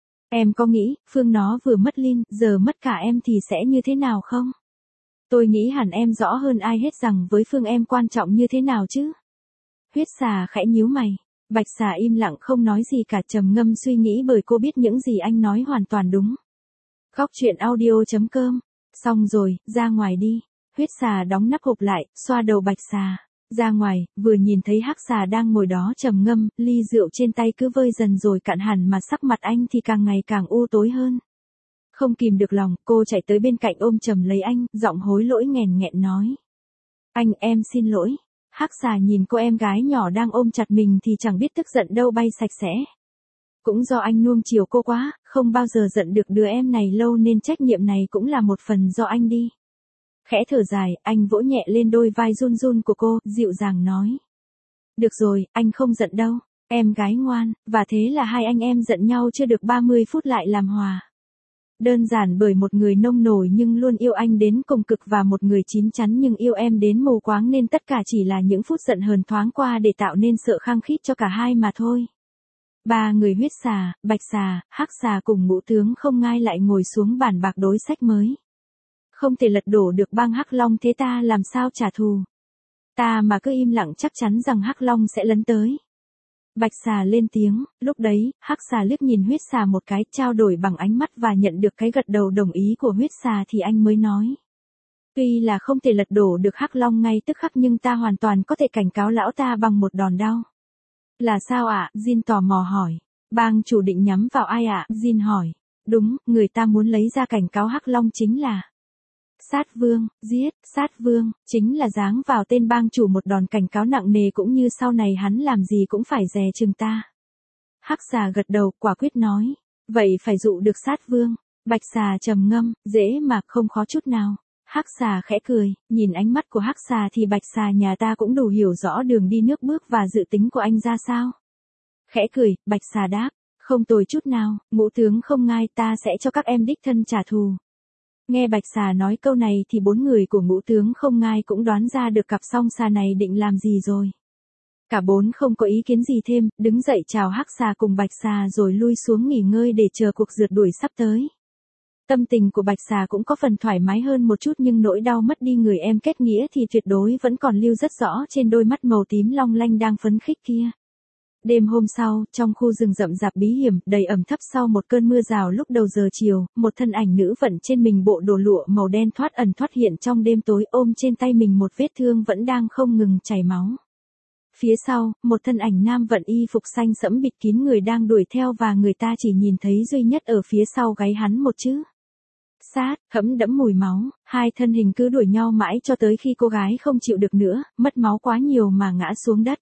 Em có nghĩ, Phương nó vừa mất Lin, giờ mất cả em thì sẽ như thế nào không? Tôi nghĩ hẳn em rõ hơn ai hết rằng với Phương em quan trọng như thế nào chứ. Huyết xà khẽ nhíu mày. Bạch xà im lặng không nói gì cả, trầm ngâm suy nghĩ bởi cô biết những gì anh nói hoàn toàn đúng. Góc truyện audio chấm com. Xong rồi, ra ngoài đi. Huyết xà đóng nắp hộp lại, xoa đầu bạch xà. Ra ngoài, vừa nhìn thấy hắc xà đang ngồi đó trầm ngâm, ly rượu trên tay cứ vơi dần rồi cạn hẳn mà sắc mặt anh thì càng ngày càng u tối hơn. Không kìm được lòng, cô chạy tới bên cạnh ôm chầm lấy anh, giọng hối lỗi nghèn nghẹn nói. Anh, em xin lỗi. Hắc xà nhìn cô em gái nhỏ đang ôm chặt mình thì chẳng biết tức giận đâu bay sạch sẽ. Cũng do anh nuông chiều cô quá, không bao giờ giận được đứa em này lâu nên trách nhiệm này cũng là một phần do anh đi. Khẽ thở dài, anh vỗ nhẹ lên đôi vai run run của cô, dịu dàng nói. Được rồi, anh không giận đâu, em gái ngoan, và thế là hai anh em giận nhau chưa được ba mươi phút lại làm hòa. Đơn giản bởi một người nông nổi nhưng luôn yêu anh đến cùng cực và một người chín chắn nhưng yêu em đến mù quáng nên tất cả chỉ là những phút giận hờn thoáng qua để tạo nên sự khăng khít cho cả hai mà thôi. Ba người huyết xà, bạch xà, hắc xà cùng ngũ tướng không ngai lại ngồi xuống bàn bạc đối sách mới. Không thể lật đổ được bang Hắc Long thế ta làm sao trả thù. Ta mà cứ im lặng chắc chắn rằng Hắc Long sẽ lấn tới. Bạch xà lên tiếng, lúc đấy, hắc xà liếc nhìn huyết xà một cái, trao đổi bằng ánh mắt và nhận được cái gật đầu đồng ý của huyết xà thì anh mới nói. Tuy là không thể lật đổ được Hắc Long ngay tức khắc nhưng ta hoàn toàn có thể cảnh cáo lão ta bằng một đòn đao. Là sao ạ? À? Jin tò mò hỏi. Bang chủ định nhắm vào ai ạ? À? Jin hỏi. Đúng, người ta muốn lấy ra cảnh cáo Hắc Long chính là Sát Vương, giết, Sát Vương, chính là giáng vào tên bang chủ một đòn cảnh cáo nặng nề cũng như sau này hắn làm gì cũng phải dè chừng ta. Hắc xà gật đầu, quả quyết nói. Vậy phải dụ được Sát Vương. Bạch xà trầm ngâm, dễ mà không khó chút nào. Hắc xà khẽ cười, nhìn ánh mắt của hắc xà thì bạch xà nhà ta cũng đủ hiểu rõ đường đi nước bước và dự tính của anh ra sao. Khẽ cười, bạch xà đáp, không tồi chút nào, ngũ tướng không ngai, ta sẽ cho các em đích thân trả thù. Nghe bạch xà nói câu này thì bốn người của ngũ tướng không ngai cũng đoán ra được cặp song xà này định làm gì rồi. Cả bốn không có ý kiến gì thêm, đứng dậy chào hắc xà cùng bạch xà rồi lui xuống nghỉ ngơi để chờ cuộc rượt đuổi sắp tới. Tâm tình của bạch xà cũng có phần thoải mái hơn một chút nhưng nỗi đau mất đi người em kết nghĩa thì tuyệt đối vẫn còn lưu rất rõ trên đôi mắt màu tím long lanh đang phấn khích kia. Đêm hôm sau, trong khu rừng rậm rạp bí hiểm, đầy ẩm thấp sau một cơn mưa rào lúc đầu giờ chiều, một thân ảnh nữ vận trên mình bộ đồ lụa màu đen thoát ẩn thoát hiện trong đêm tối, ôm trên tay mình một vết thương vẫn đang không ngừng chảy máu. Phía sau, một thân ảnh nam vận y phục xanh sẫm bịt kín người đang đuổi theo và người ta chỉ nhìn thấy duy nhất ở phía sau gáy hắn một chữ. Sát, thấm đẫm mùi máu, hai thân hình cứ đuổi nhau mãi cho tới khi cô gái không chịu được nữa, mất máu quá nhiều mà ngã xuống đất.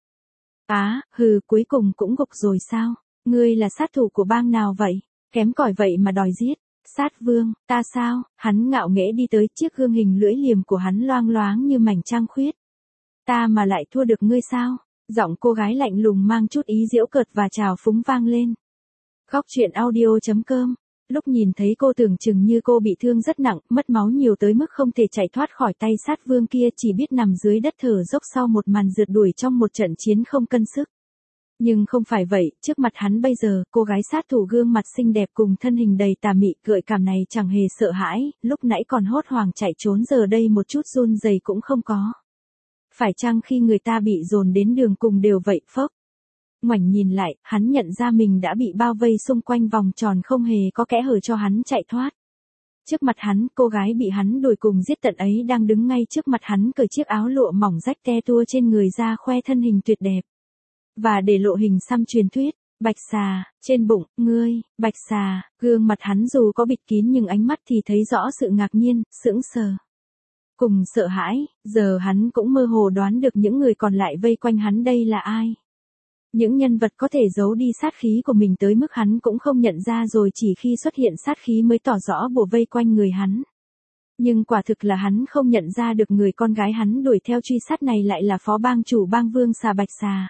Á, à, hừ, cuối cùng cũng gục rồi sao? Ngươi là sát thủ của bang nào vậy? Kém cỏi vậy mà đòi giết. Sát Vương, ta sao? Hắn ngạo nghễ đi tới, chiếc gương hình lưỡi liềm của hắn loang loáng như mảnh trăng khuyết. Ta mà lại thua được ngươi sao? Giọng cô gái lạnh lùng mang chút ý giễu cợt và trào phúng vang lên. Góc truyện audio chấm com. Lúc nhìn thấy cô tưởng chừng như cô bị thương rất nặng, mất máu nhiều tới mức không thể chạy thoát khỏi tay sát vương kia, chỉ biết nằm dưới đất thở dốc sau một màn rượt đuổi trong một trận chiến không cân sức. Nhưng không phải vậy, trước mặt hắn bây giờ, cô gái sát thủ gương mặt xinh đẹp cùng thân hình đầy tà mị gợi cảm này chẳng hề sợ hãi, lúc nãy còn hốt hoảng chạy trốn giờ đây một chút run rẩy cũng không có. Phải chăng khi người ta bị dồn đến đường cùng đều vậy phốc? Ngoảnh nhìn lại, hắn nhận ra mình đã bị bao vây xung quanh vòng tròn không hề có kẽ hở cho hắn chạy thoát. Trước mặt hắn, cô gái bị hắn đuổi cùng giết tận ấy đang đứng ngay trước mặt hắn cởi chiếc áo lụa mỏng rách te tua trên người ra khoe thân hình tuyệt đẹp. Và để lộ hình xăm truyền thuyết, bạch xà, trên bụng, ngươi, bạch xà, gương mặt hắn dù có bịt kín nhưng ánh mắt thì thấy rõ sự ngạc nhiên, sững sờ. Cùng sợ hãi, giờ hắn cũng mơ hồ đoán được những người còn lại vây quanh hắn đây là ai. Những nhân vật có thể giấu đi sát khí của mình tới mức hắn cũng không nhận ra rồi chỉ khi xuất hiện sát khí mới tỏ rõ bùa vây quanh người hắn. Nhưng quả thực là hắn không nhận ra được người con gái hắn đuổi theo truy sát này lại là phó bang chủ bang Vương Xà Bạch Xà.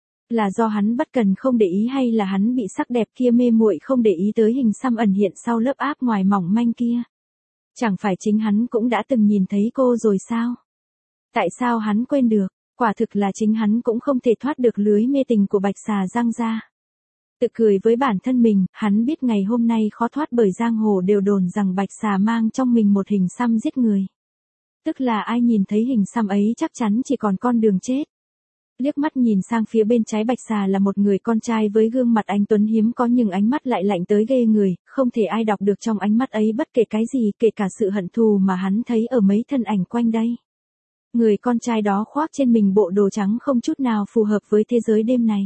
Là do hắn bất cần không để ý hay là hắn bị sắc đẹp kia mê muội không để ý tới hình xăm ẩn hiện sau lớp áp ngoài mỏng manh kia. Chẳng phải chính hắn cũng đã từng nhìn thấy cô rồi sao? Tại sao hắn quên được? Quả thực là chính hắn cũng không thể thoát được lưới mê tình của bạch xà giăng ra. Tự cười với bản thân mình, hắn biết ngày hôm nay khó thoát bởi giang hồ đều đồn rằng bạch xà mang trong mình một hình xăm giết người. Tức là ai nhìn thấy hình xăm ấy chắc chắn chỉ còn con đường chết. Liếc mắt nhìn sang phía bên trái bạch xà là một người con trai với gương mặt anh tuấn hiếm có nhưng ánh mắt lại lạnh tới ghê người, không thể ai đọc được trong ánh mắt ấy bất kể cái gì, kể cả sự hận thù mà hắn thấy ở mấy thân ảnh quanh đây. Người con trai đó khoác trên mình bộ đồ trắng không chút nào phù hợp với thế giới đêm này.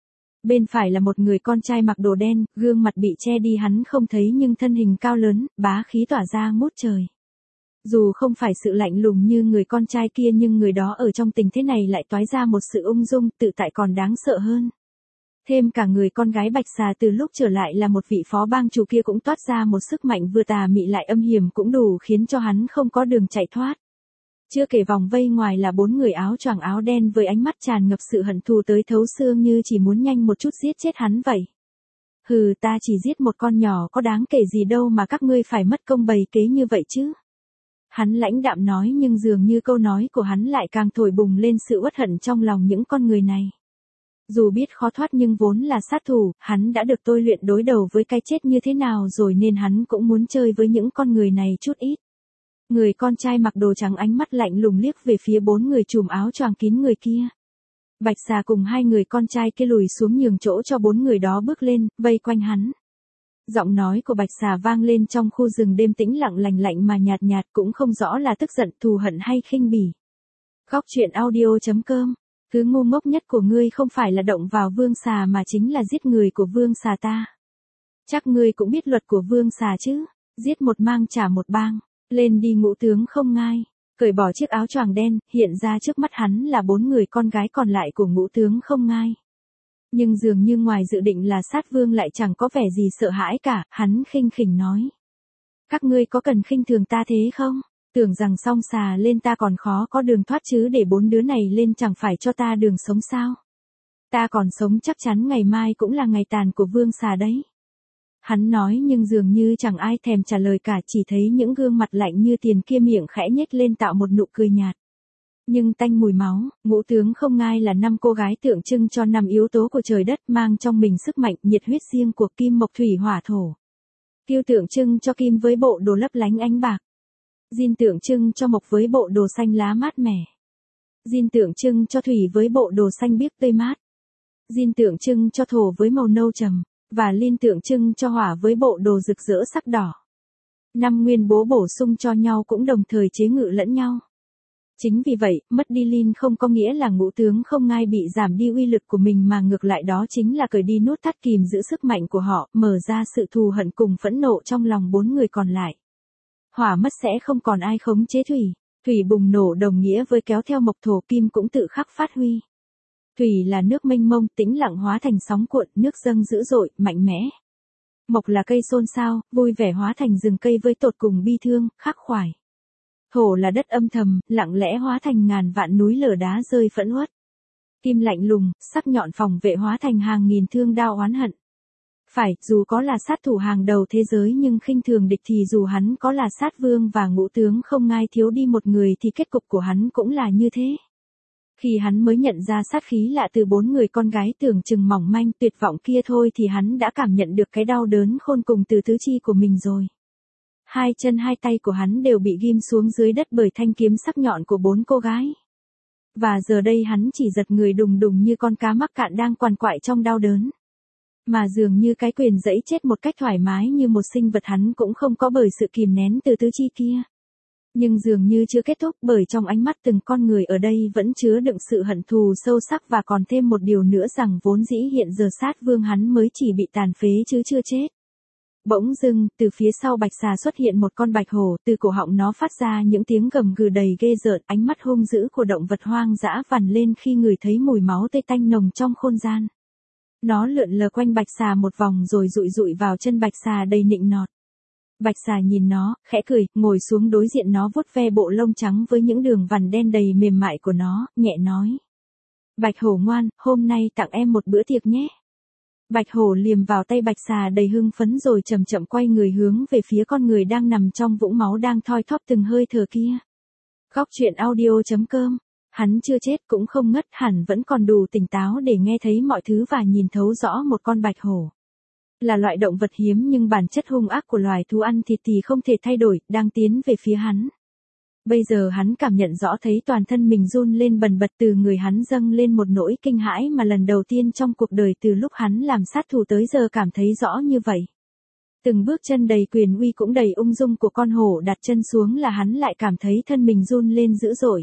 Bên phải là một người con trai mặc đồ đen, gương mặt bị che đi hắn không thấy nhưng thân hình cao lớn, bá khí tỏa ra ngút trời. Dù không phải sự lạnh lùng như người con trai kia nhưng người đó ở trong tình thế này lại toái ra một sự ung dung tự tại còn đáng sợ hơn. Thêm cả người con gái bạch xà từ lúc trở lại là một vị phó bang chủ kia cũng toát ra một sức mạnh vừa tà mị lại âm hiểm cũng đủ khiến cho hắn không có đường chạy thoát. Chưa kể vòng vây ngoài là bốn người áo choàng áo đen với ánh mắt tràn ngập sự hận thù tới thấu xương như chỉ muốn nhanh một chút giết chết hắn vậy. Hừ, ta chỉ giết một con nhỏ có đáng kể gì đâu mà các ngươi phải mất công bày kế như vậy chứ. Hắn lãnh đạm nói nhưng dường như câu nói của hắn lại càng thổi bùng lên sự uất hận trong lòng những con người này. Dù biết khó thoát nhưng vốn là sát thủ, hắn đã được tôi luyện đối đầu với cái chết như thế nào rồi nên hắn cũng muốn chơi với những con người này chút ít. Người con trai mặc đồ trắng ánh mắt lạnh lùng liếc về phía bốn người trùm áo choàng kín người kia. Bạch xà cùng hai người con trai kia lùi xuống nhường chỗ cho bốn người đó bước lên, vây quanh hắn. Giọng nói của bạch xà vang lên trong khu rừng đêm tĩnh lặng lành lạnh mà nhạt nhạt cũng không rõ là tức giận, thù hận hay khinh bỉ. Góc truyện audio chấm com. Thứ ngu ngốc nhất của ngươi không phải là động vào vương xà mà chính là giết người của vương xà ta. Chắc ngươi cũng biết luật của vương xà chứ. Giết một mang trả một bang. Lên đi ngũ tướng không ngai. Cởi bỏ chiếc áo choàng đen, hiện ra trước mắt hắn là bốn người con gái còn lại của ngũ tướng không ngai. Nhưng dường như ngoài dự định là sát vương lại chẳng có vẻ gì sợ hãi cả, hắn khinh khỉnh nói. Các ngươi có cần khinh thường ta thế không? Tưởng rằng song xà lên ta còn khó có đường thoát chứ để bốn đứa này lên chẳng phải cho ta đường sống sao? Ta còn sống chắc chắn ngày mai cũng là ngày tàn của vương xà đấy. Hắn nói nhưng dường như chẳng ai thèm trả lời cả, chỉ thấy những gương mặt lạnh như tiền kia miệng khẽ nhếch lên tạo một nụ cười nhạt. Nhưng tanh mùi máu, ngũ tướng không ngai là năm cô gái tượng trưng cho năm yếu tố của trời đất mang trong mình sức mạnh nhiệt huyết riêng của kim mộc thủy hỏa thổ. Kiêu tượng trưng cho kim với bộ đồ lấp lánh ánh bạc. Diên tượng trưng cho mộc với bộ đồ xanh lá mát mẻ. Diên tượng trưng cho thủy với bộ đồ xanh biếc tươi mát. Diên tượng trưng cho thổ với màu nâu trầm. Và liên tượng trưng cho hỏa với bộ đồ rực rỡ sắc đỏ. Năm nguyên bố bổ sung cho nhau cũng đồng thời chế ngự lẫn nhau. Chính vì vậy, mất đi Linh không có nghĩa là ngũ tướng không ngai bị giảm đi uy lực của mình mà ngược lại đó chính là cởi đi nút thắt kìm giữ sức mạnh của họ, mở ra sự thù hận cùng phẫn nộ trong lòng bốn người còn lại. Hỏa mất sẽ không còn ai khống chế thủy, thủy bùng nổ đồng nghĩa với kéo theo mộc thổ kim cũng tự khắc phát huy. Thủy là nước mênh mông, tĩnh lặng hóa thành sóng cuộn, nước dâng dữ dội, mạnh mẽ. Mộc là cây xôn xao, vui vẻ hóa thành rừng cây với tột cùng bi thương, khắc khoải. Thổ là đất âm thầm, lặng lẽ hóa thành ngàn vạn núi lở đá rơi phẫn uất. Kim lạnh lùng, sắc nhọn phòng vệ hóa thành hàng nghìn thương đao oán hận. Phải, dù có là sát thủ hàng đầu thế giới nhưng khinh thường địch thì dù hắn có là sát vương và ngũ tướng không ngai thiếu đi một người thì kết cục của hắn cũng là như thế. Khi hắn mới nhận ra sát khí lạ từ bốn người con gái tưởng chừng mỏng manh tuyệt vọng kia thôi thì hắn đã cảm nhận được cái đau đớn khôn cùng từ tứ chi của mình rồi. Hai chân hai tay của hắn đều bị ghim xuống dưới đất bởi thanh kiếm sắc nhọn của bốn cô gái. Và giờ đây hắn chỉ giật người đùng đùng như con cá mắc cạn đang quằn quại trong đau đớn. Mà dường như cái quyền giẫy chết một cách thoải mái như một sinh vật hắn cũng không có bởi sự kìm nén từ tứ chi kia. Nhưng dường như chưa kết thúc bởi trong ánh mắt từng con người ở đây vẫn chứa đựng sự hận thù sâu sắc và còn thêm một điều nữa rằng vốn dĩ hiện giờ sát vương hắn mới chỉ bị tàn phế chứ chưa chết. Bỗng dưng, từ phía sau bạch xà xuất hiện một con bạch hổ, từ cổ họng nó phát ra những tiếng gầm gừ đầy ghê rợn, ánh mắt hung dữ của động vật hoang dã vằn lên khi người thấy mùi máu tươi tanh nồng trong khôn gian. Nó lượn lờ quanh bạch xà một vòng rồi dụi dụi vào chân bạch xà đầy nịnh nọt. Bạch xà nhìn nó, khẽ cười, ngồi xuống đối diện nó vuốt ve bộ lông trắng với những đường vằn đen đầy mềm mại của nó, nhẹ nói. Bạch hổ ngoan, hôm nay tặng em một bữa tiệc nhé. Bạch hổ liềm vào tay bạch xà đầy hưng phấn rồi chậm chậm quay người hướng về phía con người đang nằm trong vũng máu đang thoi thóp từng hơi thở kia. Góc truyện audio chấm com. Hắn chưa chết cũng không ngất, hẳn vẫn còn đủ tỉnh táo để nghe thấy mọi thứ và nhìn thấu rõ một con bạch hổ. Là loại động vật hiếm nhưng bản chất hung ác của loài thú ăn thịt thì không thể thay đổi, đang tiến về phía hắn. Bây giờ hắn cảm nhận rõ thấy toàn thân mình run lên bần bật, từ người hắn dâng lên một nỗi kinh hãi mà lần đầu tiên trong cuộc đời từ lúc hắn làm sát thủ tới giờ cảm thấy rõ như vậy. Từng bước chân đầy quyền uy cũng đầy ung dung của con hổ đặt chân xuống là hắn lại cảm thấy thân mình run lên dữ dội.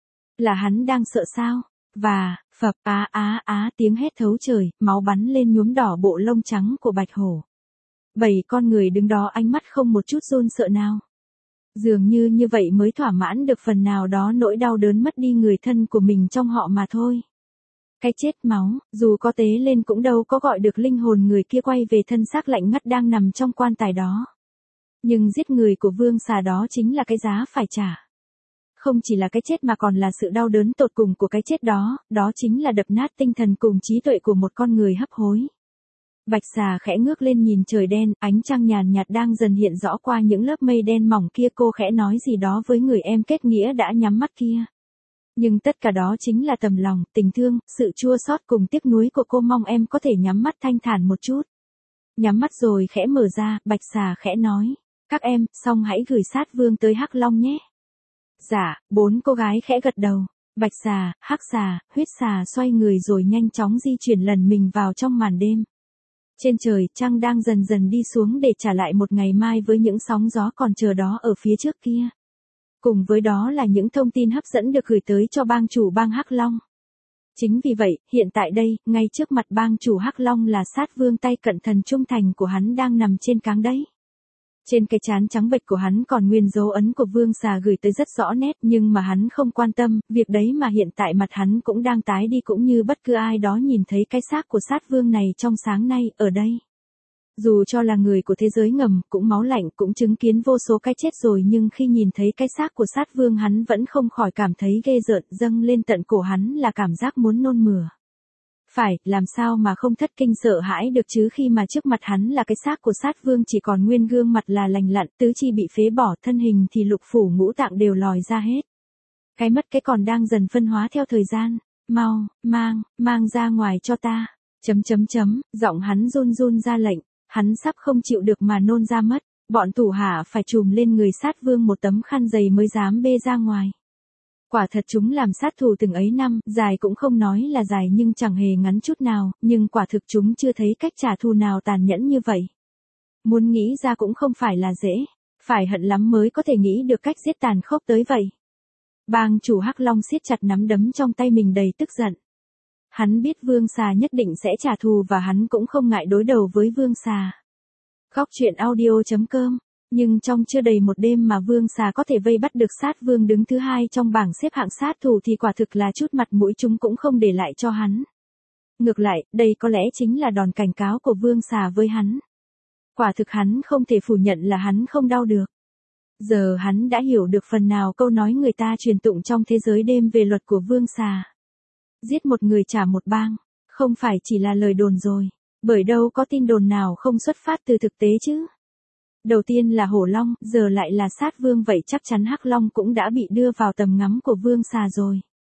Là hắn đang sợ sao? Và, phập, á á á tiếng hét thấu trời, máu bắn lên nhuốm đỏ bộ lông trắng của bạch hổ. Bảy con người đứng đó ánh mắt không một chút run sợ nào. Dường như như vậy mới thỏa mãn được phần nào đó nỗi đau đớn mất đi người thân của mình trong họ mà thôi. Cái chết máu, dù có tế lên cũng đâu có gọi được linh hồn người kia quay về thân xác lạnh ngắt đang nằm trong quan tài đó. Nhưng giết người của vương xà đó chính là cái giá phải trả. Không chỉ là cái chết mà còn là sự đau đớn tột cùng của cái chết đó, đó chính là đập nát tinh thần cùng trí tuệ của một con người hấp hối. Bạch xà khẽ ngước lên nhìn trời đen, ánh trăng nhàn nhạt đang dần hiện rõ qua những lớp mây đen mỏng kia, cô khẽ nói gì đó với người em kết nghĩa đã nhắm mắt kia. Nhưng tất cả đó chính là tầm lòng, tình thương, sự chua xót cùng tiếc nuối của cô, mong em có thể nhắm mắt thanh thản một chút. Nhắm mắt rồi khẽ mở ra, bạch xà khẽ nói, các em, xong hãy gửi sát vương tới Hắc Long nhé. Dạ, bốn cô gái khẽ gật đầu. Bạch xà, hắc xà, huyết xà xoay người rồi nhanh chóng di chuyển lần mình vào trong màn đêm. Trên trời, trăng đang dần dần đi xuống để trả lại một ngày mai với những sóng gió còn chờ đó ở phía trước kia. Cùng với đó là những thông tin hấp dẫn được gửi tới cho bang chủ bang Hắc Long. Chính vì vậy, hiện tại đây, ngay trước mặt bang chủ Hắc Long là sát vương, tay cận thần trung thành của hắn đang nằm trên cáng đấy. Trên cái trán trắng bệch của hắn còn nguyên dấu ấn của vương xà gửi tới rất rõ nét, nhưng mà hắn không quan tâm, việc đấy mà hiện tại mặt hắn cũng đang tái đi, cũng như bất cứ ai đó nhìn thấy cái xác của sát vương này trong sáng nay, ở đây. Dù cho là người của thế giới ngầm, cũng máu lạnh, cũng chứng kiến vô số cái chết rồi, nhưng khi nhìn thấy cái xác của sát vương hắn vẫn không khỏi cảm thấy ghê rợn, dâng lên tận cổ hắn là cảm giác muốn nôn mửa. Phải, làm sao mà không thất kinh sợ hãi được chứ, khi mà trước mặt hắn là cái xác của sát vương chỉ còn nguyên gương mặt là lành lặn, tứ chi bị phế bỏ, thân hình thì lục phủ ngũ tạng đều lòi ra hết. Cái mất cái còn đang dần phân hóa theo thời gian. Mau, mang, mang ra ngoài cho ta. Chấm chấm chấm, giọng hắn run run ra lệnh, hắn sắp không chịu được mà nôn ra mất. Bọn thủ hạ phải trùm lên người sát vương một tấm khăn dày mới dám bê ra ngoài. Quả thật chúng làm sát thủ từng ấy năm, dài cũng không nói là dài nhưng chẳng hề ngắn chút nào, nhưng quả thực chúng chưa thấy cách trả thù nào tàn nhẫn như vậy. Muốn nghĩ ra cũng không phải là dễ, phải hận lắm mới có thể nghĩ được cách giết tàn khốc tới vậy. Bang chủ Hắc Long siết chặt nắm đấm trong tay mình đầy tức giận. Hắn biết vương xà nhất định sẽ trả thù và hắn cũng không ngại đối đầu với vương xà. Góc truyện audio chấm com. Nhưng trong chưa đầy một đêm mà vương xà có thể vây bắt được sát vương đứng thứ hai trong bảng xếp hạng sát thủ thì quả thực là chút mặt mũi chúng cũng không để lại cho hắn. Ngược lại, đây có lẽ chính là đòn cảnh cáo của vương xà với hắn. Quả thực hắn không thể phủ nhận là hắn không đau được. Giờ hắn đã hiểu được phần nào câu nói người ta truyền tụng trong thế giới đêm về luật của vương xà. Giết một người trả một bang, không phải chỉ là lời đồn rồi, bởi đâu có tin đồn nào không xuất phát từ thực tế chứ. Đầu tiên là hổ long, giờ lại là sát vương, vậy chắc chắn Hắc Long cũng đã bị đưa vào tầm ngắm của vương xà rồi.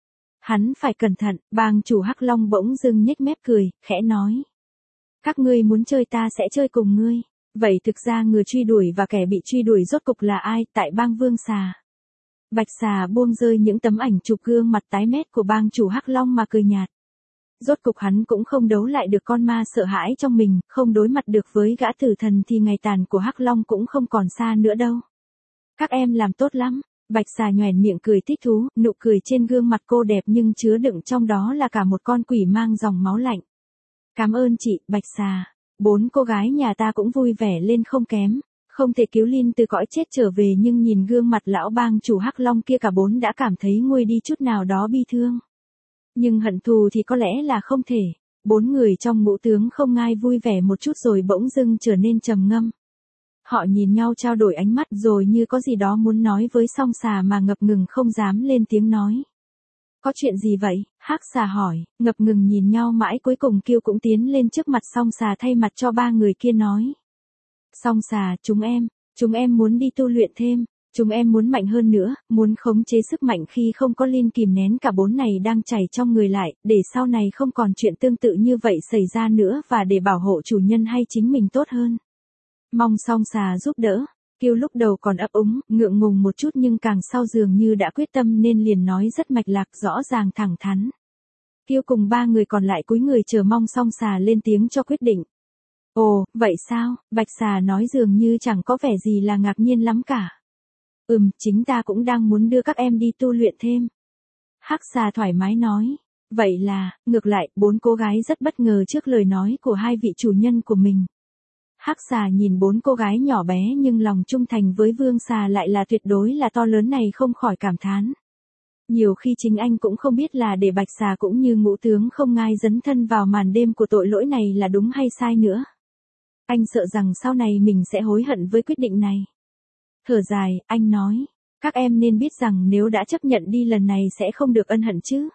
Hắn phải cẩn thận, bang chủ Hắc Long bỗng dưng nhếch mép cười, khẽ nói. Các ngươi muốn chơi ta sẽ chơi cùng ngươi. Vậy thực ra người truy đuổi và kẻ bị truy đuổi rốt cục là ai tại bang Vương Xà? Bạch Xà buông rơi những tấm ảnh chụp gương mặt tái mét của bang chủ Hắc Long mà cười nhạt. Rốt cục hắn cũng không đấu lại được con ma sợ hãi trong mình, không đối mặt được với gã tử thần thì ngày tàn của Hắc Long cũng không còn xa nữa đâu. Các em làm tốt lắm. Bạch Xà nhoẻn miệng cười thích thú, nụ cười trên gương mặt cô đẹp nhưng chứa đựng trong đó là cả một con quỷ mang dòng máu lạnh. Cảm ơn chị, Bạch Xà. Bốn cô gái nhà ta cũng vui vẻ lên không kém. Không thể cứu Linh từ cõi chết trở về nhưng nhìn gương mặt lão bang chủ Hắc Long kia cả bốn đã cảm thấy nguôi đi chút nào đó bi thương. Nhưng hận thù thì có lẽ là không thể. Bốn người trong ngũ tướng không ngai vui vẻ một chút rồi bỗng dưng trở nên trầm ngâm. Họ nhìn nhau trao đổi ánh mắt rồi như có gì đó muốn nói với Song Xà mà ngập ngừng không dám lên tiếng nói. Có chuyện gì vậy? Hắc Xà hỏi, ngập ngừng nhìn nhau mãi cuối cùng Kiêu cũng tiến lên trước mặt Song Xà thay mặt cho ba người kia nói. Song Xà, chúng em, chúng em muốn đi tu luyện thêm, chúng em muốn mạnh hơn nữa, muốn khống chế sức mạnh khi không có Linh kìm nén cả bốn này đang chảy trong người lại, để sau này không còn chuyện tương tự như vậy xảy ra nữa và để bảo hộ chủ nhân hay chính mình tốt hơn. Mong Song Xà giúp đỡ. Kiêu lúc đầu còn ấp úng, ngượng ngùng một chút nhưng càng sau dường như đã quyết tâm nên liền nói rất mạch lạc rõ ràng thẳng thắn. Kiêu cùng ba người còn lại cúi người chờ mong Song Xà lên tiếng cho quyết định. Ồ, vậy sao? Bạch Xà nói dường như chẳng có vẻ gì là ngạc nhiên lắm cả. Ừm, chính ta cũng đang muốn đưa các em đi tu luyện thêm. Hắc Xà thoải mái nói. Vậy là, ngược lại, bốn cô gái rất bất ngờ trước lời nói của hai vị chủ nhân của mình. Hắc Xà nhìn bốn cô gái nhỏ bé nhưng lòng trung thành với Vương Xà lại là tuyệt đối là to lớn này không khỏi cảm thán. Nhiều khi chính anh cũng không biết là để Bạch Xà cũng như ngũ tướng không ngai dấn thân vào màn đêm của tội lỗi này là đúng hay sai nữa. Anh sợ rằng sau này mình sẽ hối hận với quyết định này. Thở dài, anh nói, các em nên biết rằng nếu đã chấp nhận đi lần này sẽ không được ân hận chứ.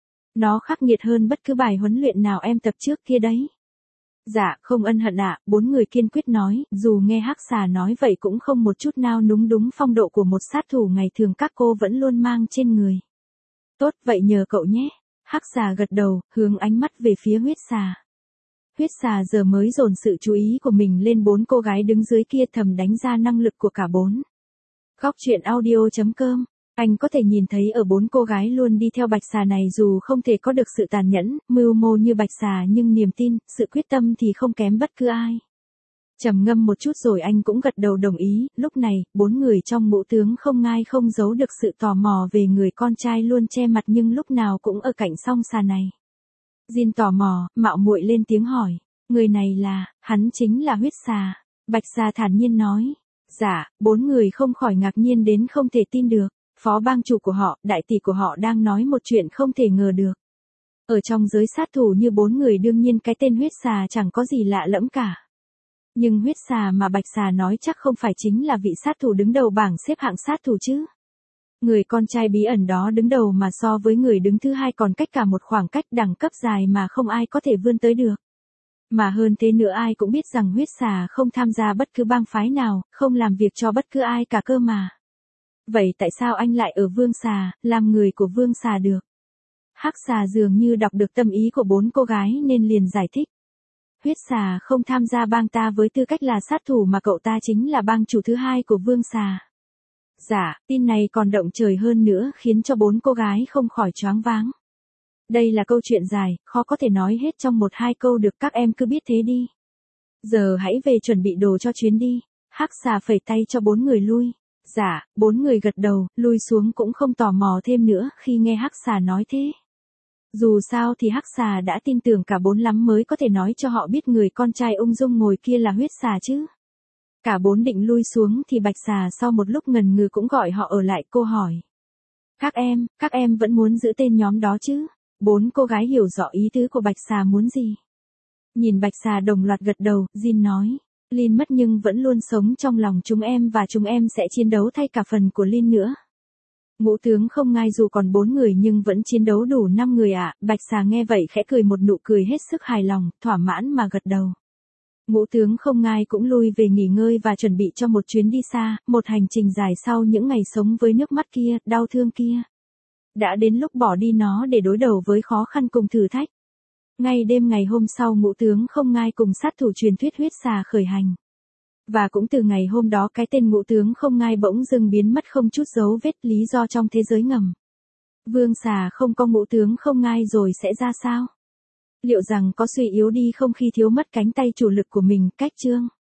Nó khắc nghiệt hơn bất cứ bài huấn luyện nào em tập trước kia đấy. Dạ, không ân hận ạ, bốn người kiên quyết nói, dù nghe Hắc Xà nói vậy cũng không một chút nào núng đúng phong độ của một sát thủ ngày thường các cô vẫn luôn mang trên người. Tốt, vậy nhờ cậu nhé. Hắc Xà gật đầu, hướng ánh mắt về phía Huyết Xà. Huyết Xà giờ mới dồn sự chú ý của mình lên bốn cô gái đứng dưới kia thầm đánh ra năng lực của cả bốn. Góc truyện audio chấm com. Anh có thể nhìn thấy ở bốn cô gái luôn đi theo Bạch Xà này dù không thể có được sự tàn nhẫn, mưu mô như Bạch Xà nhưng niềm tin, sự quyết tâm thì không kém bất cứ ai. Trầm ngâm một chút rồi anh cũng gật đầu đồng ý, lúc này, bốn người trong ngũ tướng không ngai không giấu được sự tò mò về người con trai luôn che mặt nhưng lúc nào cũng ở cạnh Song Xà này. Jin tò mò, mạo muội lên tiếng hỏi, người này là, hắn chính là Huyết Xà. Bạch Xà thản nhiên nói, dạ, bốn người không khỏi ngạc nhiên đến không thể tin được. Phó bang chủ của họ, đại tỷ của họ đang nói một chuyện không thể ngờ được. Ở trong giới sát thủ như bốn người đương nhiên cái tên Huyết Xà chẳng có gì lạ lẫm cả. Nhưng Huyết Xà mà Bạch Xà nói chắc không phải chính là vị sát thủ đứng đầu bảng xếp hạng sát thủ chứ. Người con trai bí ẩn đó đứng đầu mà so với người đứng thứ hai còn cách cả một khoảng cách đẳng cấp dài mà không ai có thể vươn tới được. Mà hơn thế nữa ai cũng biết rằng Huyết Xà không tham gia bất cứ bang phái nào, không làm việc cho bất cứ ai cả cơ mà. Vậy tại sao anh lại ở Vương Xà, làm người của Vương Xà được? Hắc Xà dường như đọc được tâm ý của bốn cô gái nên liền giải thích. Huyết Xà không tham gia bang ta với tư cách là sát thủ mà cậu ta chính là bang chủ thứ hai của Vương Xà. Dạ, tin này còn động trời hơn nữa khiến cho bốn cô gái không khỏi choáng váng. Đây là câu chuyện dài, khó có thể nói hết trong một hai câu được, các em cứ biết thế đi. Giờ hãy về chuẩn bị đồ cho chuyến đi. Hắc Xà phẩy tay cho bốn người lui. Dạ, bốn người gật đầu, lui xuống cũng không tò mò thêm nữa khi nghe Hắc Xà nói thế. Dù sao thì Hắc Xà đã tin tưởng cả bốn lắm mới có thể nói cho họ biết người con trai ung dung ngồi kia là Huyết Xà chứ. Cả bốn định lui xuống thì Bạch Xà sau một lúc ngần ngừ cũng gọi họ ở lại, cô hỏi. Các em, các em vẫn muốn giữ tên nhóm đó chứ? Bốn cô gái hiểu rõ ý tứ của Bạch Xà muốn gì. Nhìn Bạch Xà đồng loạt gật đầu, Jin nói. Lin mất nhưng vẫn luôn sống trong lòng chúng em và chúng em sẽ chiến đấu thay cả phần của Lin nữa. Ngũ tướng không ngai dù còn bốn người nhưng vẫn chiến đấu đủ năm người ạ. À. Bạch Xà nghe vậy khẽ cười một nụ cười hết sức hài lòng, thỏa mãn mà gật đầu. Ngũ tướng không ngai cũng lui về nghỉ ngơi và chuẩn bị cho một chuyến đi xa, một hành trình dài sau những ngày sống với nước mắt kia, đau thương kia. Đã đến lúc bỏ đi nó để đối đầu với khó khăn cùng thử thách. Ngay đêm ngày hôm sau ngũ tướng không ngai cùng sát thủ truyền thuyết huyết xà khởi hành. Và cũng từ ngày hôm đó cái tên ngũ tướng không ngai bỗng dưng biến mất không chút dấu vết, lý do trong thế giới ngầm. Vương xà không có ngũ tướng không ngai rồi sẽ ra sao? Liệu rằng có suy yếu đi không khi thiếu mất cánh tay chủ lực của mình? Cách chương